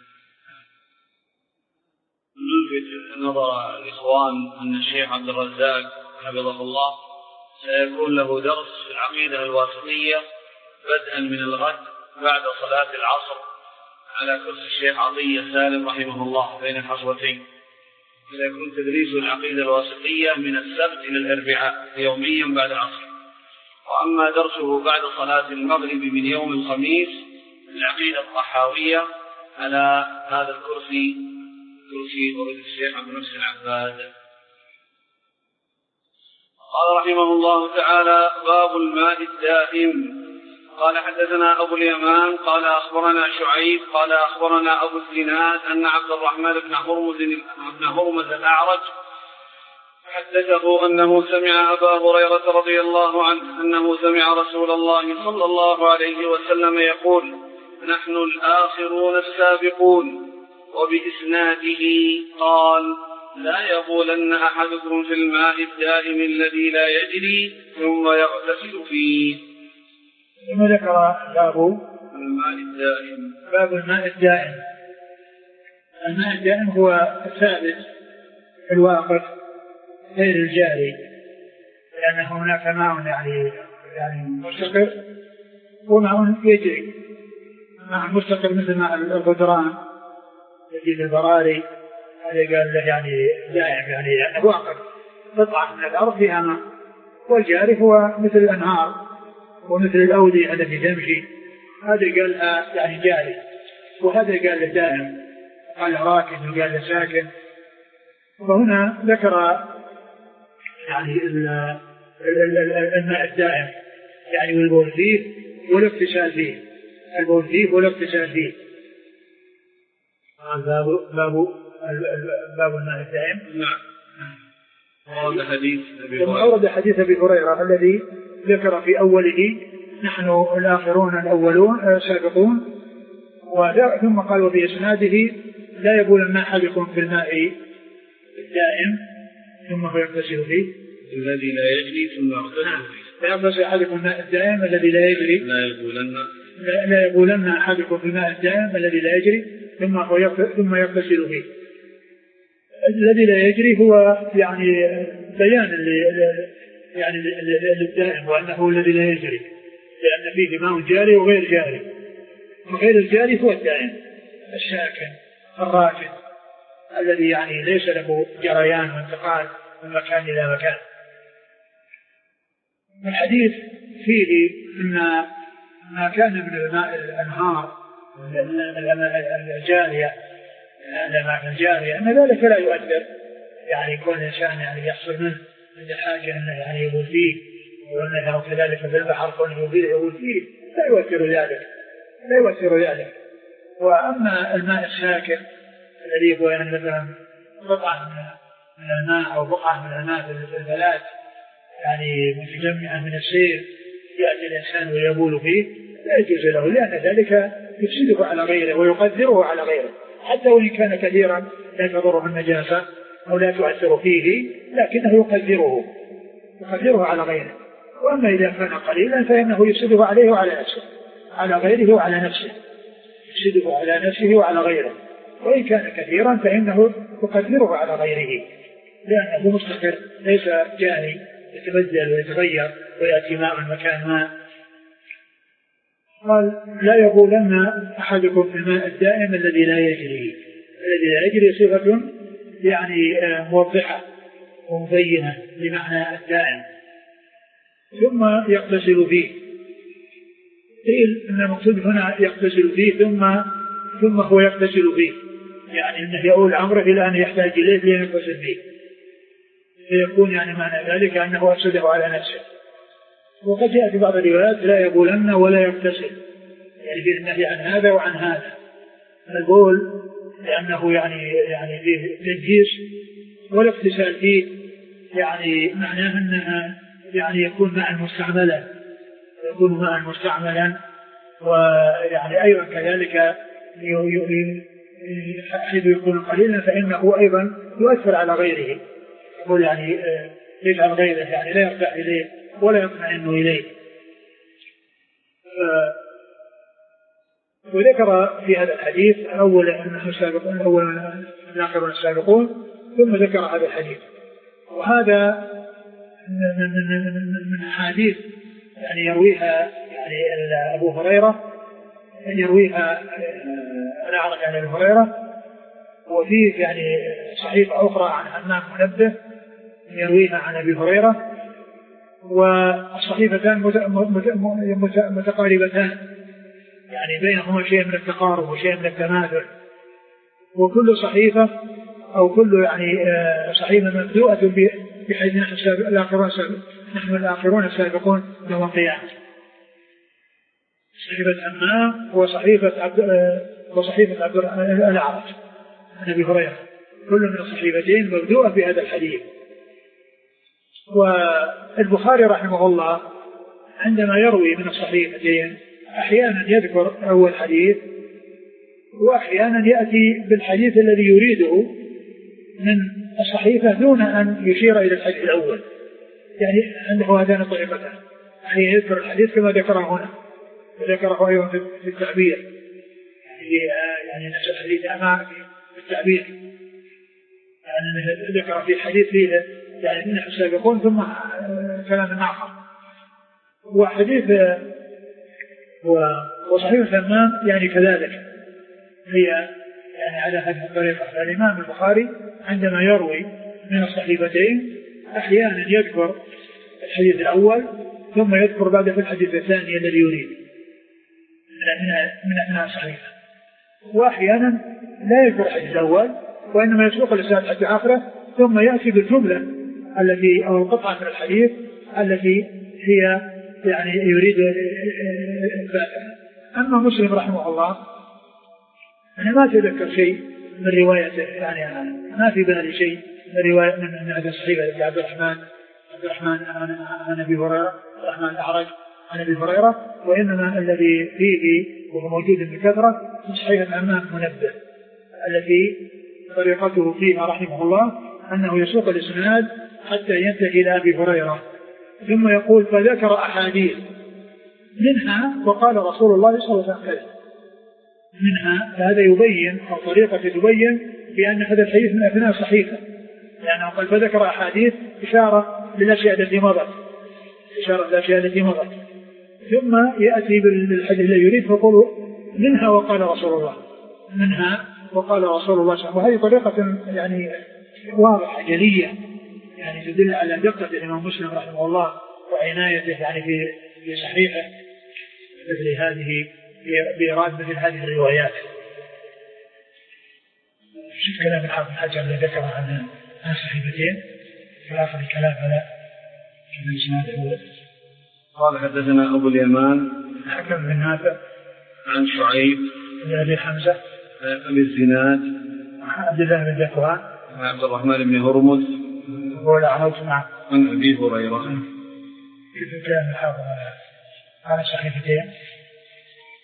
نلفت نظر الإخوان أن الشيخ عبد الرزاق حفظه الله سيكون له درس في العقيدة الواسطية بدءا من الغد بعد صلاة العصر على كرسي الشيخ عطية سالم رحمه الله بين الحصوتين. سيكون تدريس العقيدة الواسطية من السبت إلى الأربعاء يوميا بعد العصر. وأما درسه بعد صلاة المغرب من يوم الخميس العقيدة الطحاوية على هذا الكرسي، كرسي فضيلة الشيخ عبد المحسن العباد. قال رحمه الله تعالى: باب الماء الدائم. قال: حدثنا أبو اليمان قال أخبرنا شعيب قال أخبرنا أبو الزناد أن عبد الرحمن بن هرمز بن هرمز الأعرج حدثه أنه سمع أبا هريرة رضي الله عنه أنه سمع رسول الله صلى الله عليه وسلم يقول: نحن الآخرون السابقون. وبإسناده قال: لا يبولن أحدكم في الماء الدائم الذي لا يجري ثم يغتسل فيه. ثم ذكر باب الماء الدائم. باب الماء الدائم. الماء الدائم هو الثابت في الواقف غير الجاري، لأن هناك ماء يعني يعني مستقر وماء يجري. ماء مستقر مثل ماء الغدران يجي البراري، هذا قال له يعني دائم، يعني, يعني واقف قطعة من الأرض فيها ماء. والجاري هو مثل الأنهار ومثل الأودية التي تمشي، هذا قال يعني جاري، وهذا قال له دائم، قال راكن وقال له ساكن. وهنا ذكر يعني الماء الدائم يعني والبول فيه والاغتسال فيه، البول فيه والاغتسال فيه. باب باب باب الماء الدائم. نعم. أورد حديث أبي هريرة. أورد حديث أبي هريرة الذي ذكر في أوله: نحن الآخرون الأولون سابقون. ثم قال: وبإسناده لا يبول الماء أحدكم في الماء الدائم ثم يغتسل فيه الذي لا يجري ثم يغتسل فيه. لا يغتسل أحدكم الماء الدائم الذي لا يجري لا يبولن لا يبولن أحدكم في الماء الدائم الذي لا يجري ثم ثم يغتسل فيه. الذي لا يجري هو يعني بيان يعني للدائم وأنه الذي لا يجري، لأن فيه ماء جاري وغير جاري، وغير الجاري هو الدائم الساكن الراكد الذي يعني ليس له جريان وانتقال من مكان إلى مكان. الحديث فيه أن ما كان من الماء الأنهار الجارية الماء الجارية أن ذلك لا يؤثر، يعني كل إنسان يعني يحصل منه من الحاجة أنه يعني يقول فيه، وأنه كذلك في البحر كونه يقول فيه لا يؤثر ذلك لا يؤثر ذلك. وأما الماء الساكن الذي هو يعني مثلا قطعة من الماء أو بقعة من الماء في البلاد يعني متجمعة من السير يأتي الإنسان ويبول فيه لا يجوز له، لأن ذلك يفسده على غيره ويقدره على غيره، حتى وإن كان كثيرا لا تضره النجاسة أو لا تؤثر فيه، لكنه يقدره يقدره على غيره. وأما إذا كان قليلا فإنه يفسده عليه وعلى نفسه، على غيره وعلى نفسه، يفسده على نفسه وعلى غيره. وإن كان كثيرا فإنه يقدره على غيره، لأنه مستقر ليس جاني يتبدل ويتغير ويأتي ماء من مكان ماء. قال لا يقولن أحدكم في الماء الدائم الذي لا يجري. الذي لا يجري صفة يعني موضحة ومبينة لمعنى الدائم. ثم يغتسل فيه، قيل أن المقصود هنا يغتسل فيه ثم ثم هو يغتسل فيه، يعني أنه يؤول أمره إلى أن يحتاج إليه ليغتسل فيه، فيكون يعني معنى ذلك أنه أفسده على نفسه. وقد جاء في بعض الروايات لا يبولن ولا يغتسل، يعني فيه النهي عن هذا وعن هذا. البول لأنه يعني يعني فيه تنجيس، والاغتسال فيه يعني معناه أنها يعني يكون ماء مستعملا، يكون ماء مستعملا. ويعني أيضا كذلك حيث يكون قليلا فإنه أيضا يؤثر على غيره، يقول يعني ليس على غيره، يعني لا يرجع إليه ولا يطمئن إليه. وذكر في هذا الحديث أول أنه السابقون أول الآخرون السابقون، ثم ذكر هذا الحديث. وهذا من من من حديث يعني يرويها يعني أبو هريرة، يرويها الأعرج عن أبي هريرة. وفيه يعني صحيفة أخرى عن حمام منبه يرويها عن أبي هريرة، والصحيفتان متقاربتان، يعني بينهما شيء من التقارب وشيء من التماثل. وكل صحيفة أو كل يعني صحيفة مبدوءة بحيث نحن الآخرون نحن الآخرون السابقون يوم القيامة. صحيفة حمام وصحيفة عبد وصحيفة عبد الأعرج عن أبي هريرة، كل من الصحيفتين مبدوءة بهذا الحديث. والبخاري رحمه الله عندما يروي من الصحيفتين أحيانا يذكر أول حديث، وأحيانا يأتي بالحديث الذي يريده من الصحيفة دون أن يشير إلى الحديث الأول. يعني عنده هاتان الطريقتان، أحيانا يذكر الحديث كما ذكره هنا، وذكره أيضا في التعبير، يعني يعني نفس الحديث أمام في التعبير، يعني ذكر في الحديث فيه يعني نحن السابقون ثم كلام آخر. وحديث وصحيفة الإمام يعني كذلك هي يعني على هذه الطريقة. فالإمام البخاري عندما يروي من الصحيفتين أحيانا يذكر الحديث الأول ثم يذكر بعد في الحديث الثاني الذي يريد من أثناء الصحيفة، وأحيانا لا يذكر الحديث الأول وإنما يسوق الإسناد حتى آخره ثم يأتي بالجملة التي أو القطعة من الحديث التي هي يعني يريد إثباتها. أما مسلم رحمه الله أنا ما تذكر شيء من روايته، يعني ما في بالي شيء من رواية من هذه الصحيفة عبد الرحمن عبد الرحمن عن أبي هريرة، الرحمن الأعرج عن أبي هريرة، وإنما الذي فيه وهو موجود بكثرة في صحيفة حمام منبه التي طريقته فيها رحمه الله أنه يسوق الإسناد حتى ينتهي إلى أبي هريرة ثم يقول فذكر أحاديث منها وقال رسول الله صلى الله عليه وسلم منها. فهذا يبين أو طريقة تبين بأن هذا الحديث من أثناء الصحيفة، لأنه قال فذكر أحاديث إشارة للأشياء التي مضت إشارة للأشياء التي مضت ثم يأتي بالحديث الذي يريد فيقول منها وقال رسول الله منها وقال رسول الله صلى الله عليه وسلم. وهذه طريقة يعني واضحة جلية يعني تدل على دقة الإمام مسلم رحمه الله وعنايته يعني في في صحيحه مثل هذه بإيراد مثل هذه الروايات. شوف كلام الحافظ بن حجر الذي ذكر عن صحيفتين في آخر الكلام على الإسناد الأول. قال حدثنا أبو اليمان حكم بن نافع عن شعيب بن أبي حمزة أبي الزناد عبد الله بن ذكوان عبد الرحمن بن هرمز هو الأعرج مع عن أبي هريرة. كيف كان الحافظ على صحيفتين؟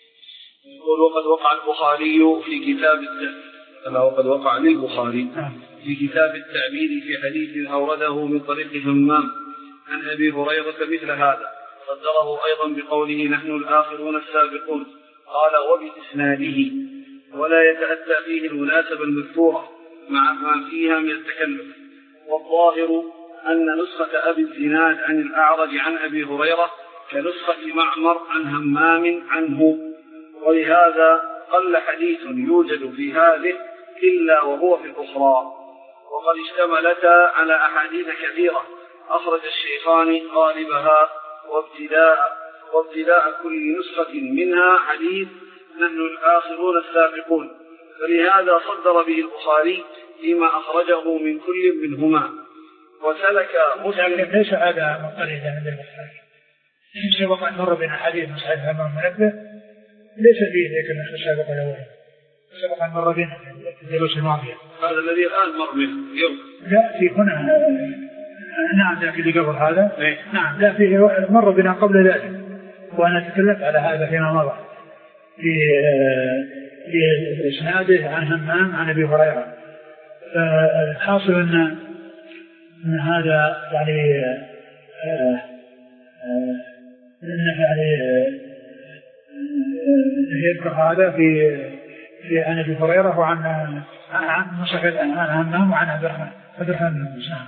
يقول وقد وقع البخاري في كتاب الزهد، أنا وقد وقع للبخاري في كتاب التعبير في حديث أورده من طريق همام عن أبي هريرة مثل هذا، صدره أيضا بقوله نحن الآخرون السابقون، قال وبإسناده، ولا يتأتى فيه المناسبة المذكورة مع ما فيها من التكلف. والظاهر أن نسخة أبي الزناد عن الأعرج عن أبي هريرة كنسخة معمر عن همام عنه، ولهذا قل حديث يوجد في هذه إلا وهو في الأخرى، وقد اشتملتا على أحاديث كثيرة أخرج الشيخان غالبها، وابتداء, وابتداء كل نسخة منها حديث نحن الآخرون السابقون، فلهذا صدر به البخاري فيما أخرجه من كل منهما. وسلك مسلم. ليس هذا مقتردا عند البخاري، إن سبق أن مر بنا حديث صحيح همام منبه ليس فيه ذكر نحن السابق الأول، سبق أن مر بنا في الدروس الماضية. هذا الذي الآن مر بنا اليوم. لا في هنا نعم لكن اللي قبل هذا إيه؟ نعم لا فيه مر بنا قبل ذلك، وأنا تكلمت على هذا فيما مضى في في إسناده عن همام عن أبي هريرة. الحاصل أن أن هذا يعني أنه يعني يذكر هذا في في عن أبي هريرة وعن عن مصحف عن همام وعن عبد الرحمن عبد الرحمن بن مسلم.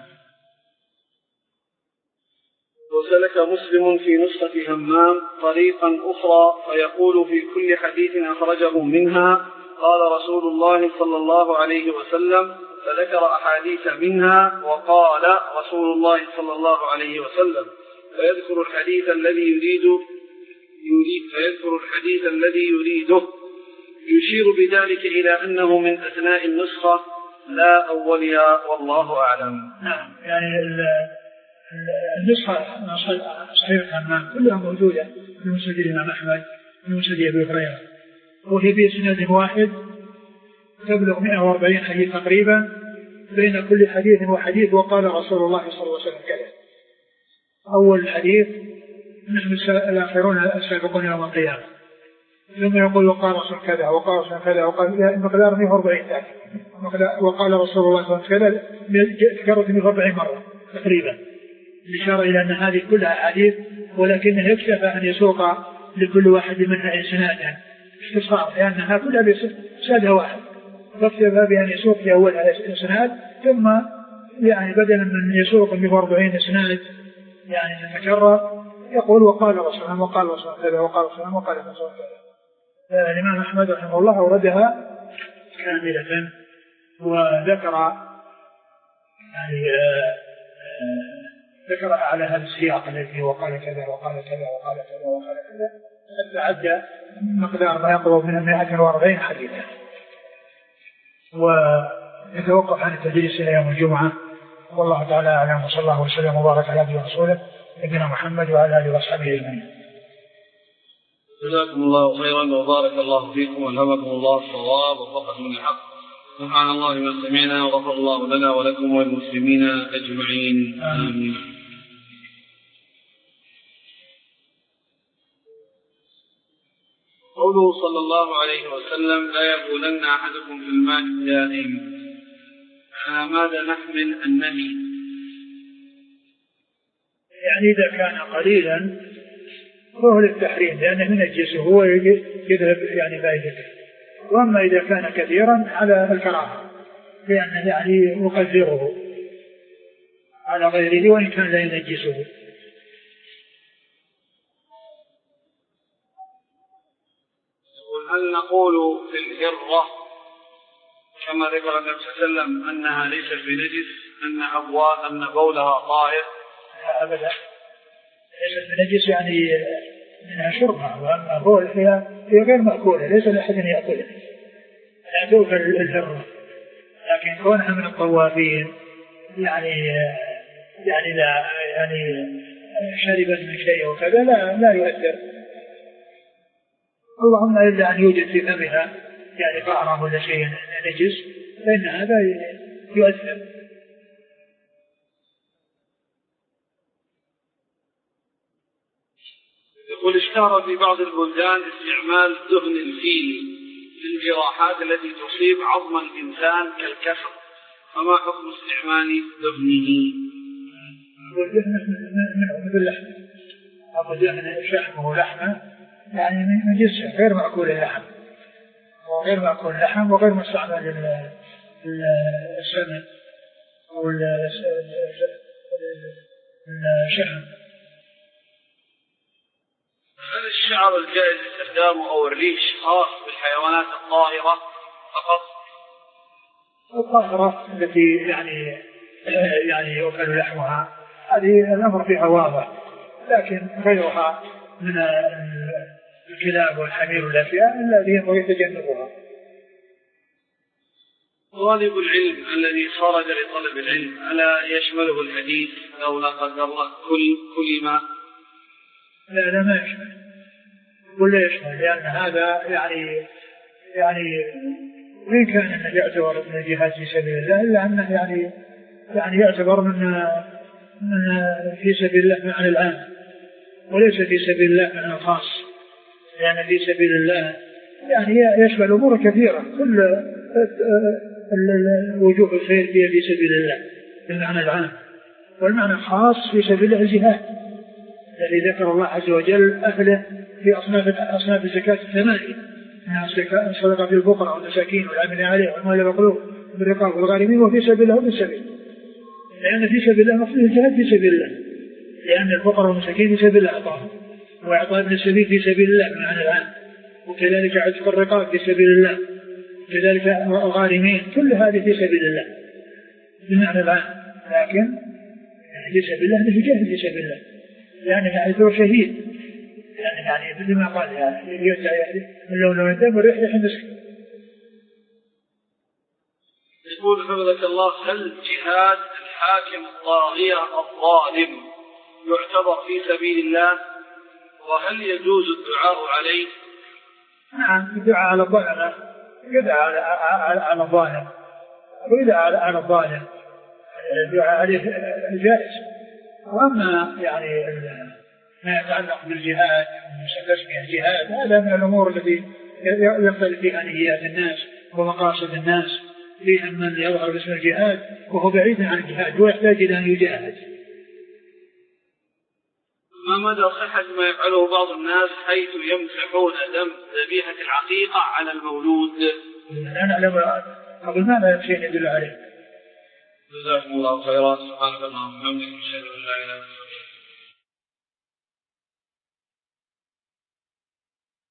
وسلك مسلم في نسخة همام طريقا أخرى فيقول في كل حديث أخرجه منها قال رسول الله صلى الله عليه وسلم، فذكر أحاديث منها وقال رسول الله صلى الله عليه وسلم، فيذكر الحديث الذي يريد يريد فيذكر الحديث الذي يريده، يشير بذلك إلى أنه من أثناء النسخة لا أولها، والله أعلم. نعم يعني النسخة صحيح همام كلها موجودة في مسند الإمام أحمد في مسند أبي هريرة، وهي بإسناد واحد تبلغ مئة وأربعين حديث تقريبا، بين كل حديث وحديث وقال رسول الله صلى الله عليه وسلم كذا. أول الحديث نحن الآخرون السابقون يوم القيامة، ثم يقول وقال رسول كذا وقال رسول كذا وقال مقدار مئة وأربعين ذلك، وقال رسول الله صلى الله عليه وسلم كذا تكررت مئة وأربعين مرة تقريبا، الإشارة إلى أن هذه كلها حديث، ولكنه يكتفى أن يسوق لكل واحد منها إسنادا اختصار، لأنها كلها بإسناد واحد، فاكتفى بأن يسوق في أولها إسناد، ثم يعني بدلا من يسوق مئة وأربعين إسناد يعني تتكرر يقول وقال رسول الله وقال رسول الله كذا وقال رسول الله وقال رسول الله كذا. الإمام أحمد رحمه الله أوردها كاملة وذكر يعني آآ آآ ذكرها على هذا السياق الذي وقال كذا وقال كذا وقال كذا وقال كذا حتى عد مقدار ما يقرب من مئة وأربعين حديثا. ويتوقف عن التدريس إلى يوم الجمعة، والله تعالى أعلم، وصلى الله وسلم وبارك على نبينا ورسوله نبينا محمد وعلى آله وصحبه أجمعين. جزاكم الله خيرا وبارك الله فيكم والهمكم الله الصواب ووفقكم للحق. سبحان الله ما سمعنا وغفر الله لنا ولكم والمسلمين أجمعين، آمين. قوله صلى الله عليه وسلم لا يبولن أحدكم في الماء الدائم، على ماذا نحمل النهي؟ يعني إذا كان قليلا فهو للتحريم لأنه ينجسه هو يذهب يعني فائدته، وأما إذا كان كثيرا على الكراهة لأنه يعني يقدره على غيره وإن كان لا ينجسه. هل نقول في الهرة كما ذكر النبي صلى الله عليه وسلم أنها ليست بنجس، أن أبواب أن بولها طاهر؟ أبدا ليست بنجس يعني منها شربها، وأما البول هي هي غير مأكولة ليس لأحد يأكلها، لا تؤكل الهرة، لكن كونها من الطوافين يعني يعني لا يعني شربت من شيء وكذا لا لا يؤثر، اللهم إلا أن يوجد في فمها يعني قعرة ولا شيء نجس فإن هذا يؤثر. يقول اشتهر في بعض البلدان استعمال دهن الفيل في الجراحات التي تصيب عظم الإنسان كالكسر، فما حكم استعمال دهنه؟ منه مثل اللحم، أو دهن شحمه لحمه، يعني من جنسه غير مأكول اللحم، وغير مأكول اللحم وغير مستعمل السمن أو الشحم. هل الشعر الجائز استخدامه أو الريش خاص بالحيوانات الطاهرة فقط؟ الطاهرة التي يعني يعني يؤكل لحمها هذه الأمر فيها واضح، لكن غيرها من الكلاب والحمير والأشياء الذي ينبغي تجنبها. طالب العلم الذي خرج لطلب العلم ألا يشمله الحديث لو لا قدر الله كل كل ما؟ لا لا ما يشمل، ولا يشمل، لأن هذا يعني يعني وإن كان أنه يعتبر من الجهاد في سبيل الله، إلا أنه يعني يعني يعتبر من من في سبيل الله معنى العام، وليس في سبيل الله معنى الخاص، لأن يعني في سبيل الله يعني يشمل أمور كثيرة، كل وجوه الخير فيها في سبيل الله بالمعنى العام، والمعنى الخاص في سبيل الله الجهاد الذي ذكر الله عز وجل أهله في أصناف أصناف الزكاة الثمانية، من الصدقة في الفقراء والمساكين والعاملين عليه والمال المغلوب بالرقاب والغارمين وفي سبيل الله بالسبيل، لأن في سبيل الله مقصود الجهاد في سبيل الله، لأن الفقراء والمساكين في سبيل الله أعطاهم، وإعطاء ابن السبيل في سبيل الله بالمعنى العام، وكذلك عتق الرقاب في سبيل الله، وكذلك الغارمين، كل هذه في سبيل الله بالمعنى العام، لكن في سبيل الله في جهاد في سبيل الله، لأنه يعتبر شهيد، يعني يعني مثل ما قال يعني يرجع يعني من لون الدم والريح ريح المسك. يقول حفظك الله: هل جهاد الحاكم الطاغية الظالم يعتبر في سبيل الله؟ وهل يجوز الدعاء عليه؟ نعم، الدعاء على الظالم يدعى على على الظالم ويدعى على الظالم، الدعاء عليه جائز. وأما يعني ما يتعلق بالجهاد وتسمية الجهاد هذا من الأمور التي يختلف فيها نيات الناس ومقاصد الناس، فيها من يظهر باسم الجهاد وهو بعيد عن الجهاد ويحتاج إلى أن يجاهد. ما مدى صحة ما يفعله بعض الناس حيث يمسحون دم ذبيحة العقيقة على المولود؟ لا نعلم قبل ما لا شيء يدل عليه. جزاكم الله خيرا. سبحانك اللهم وبحمدك، أشهد أن لا إله إلا أنت.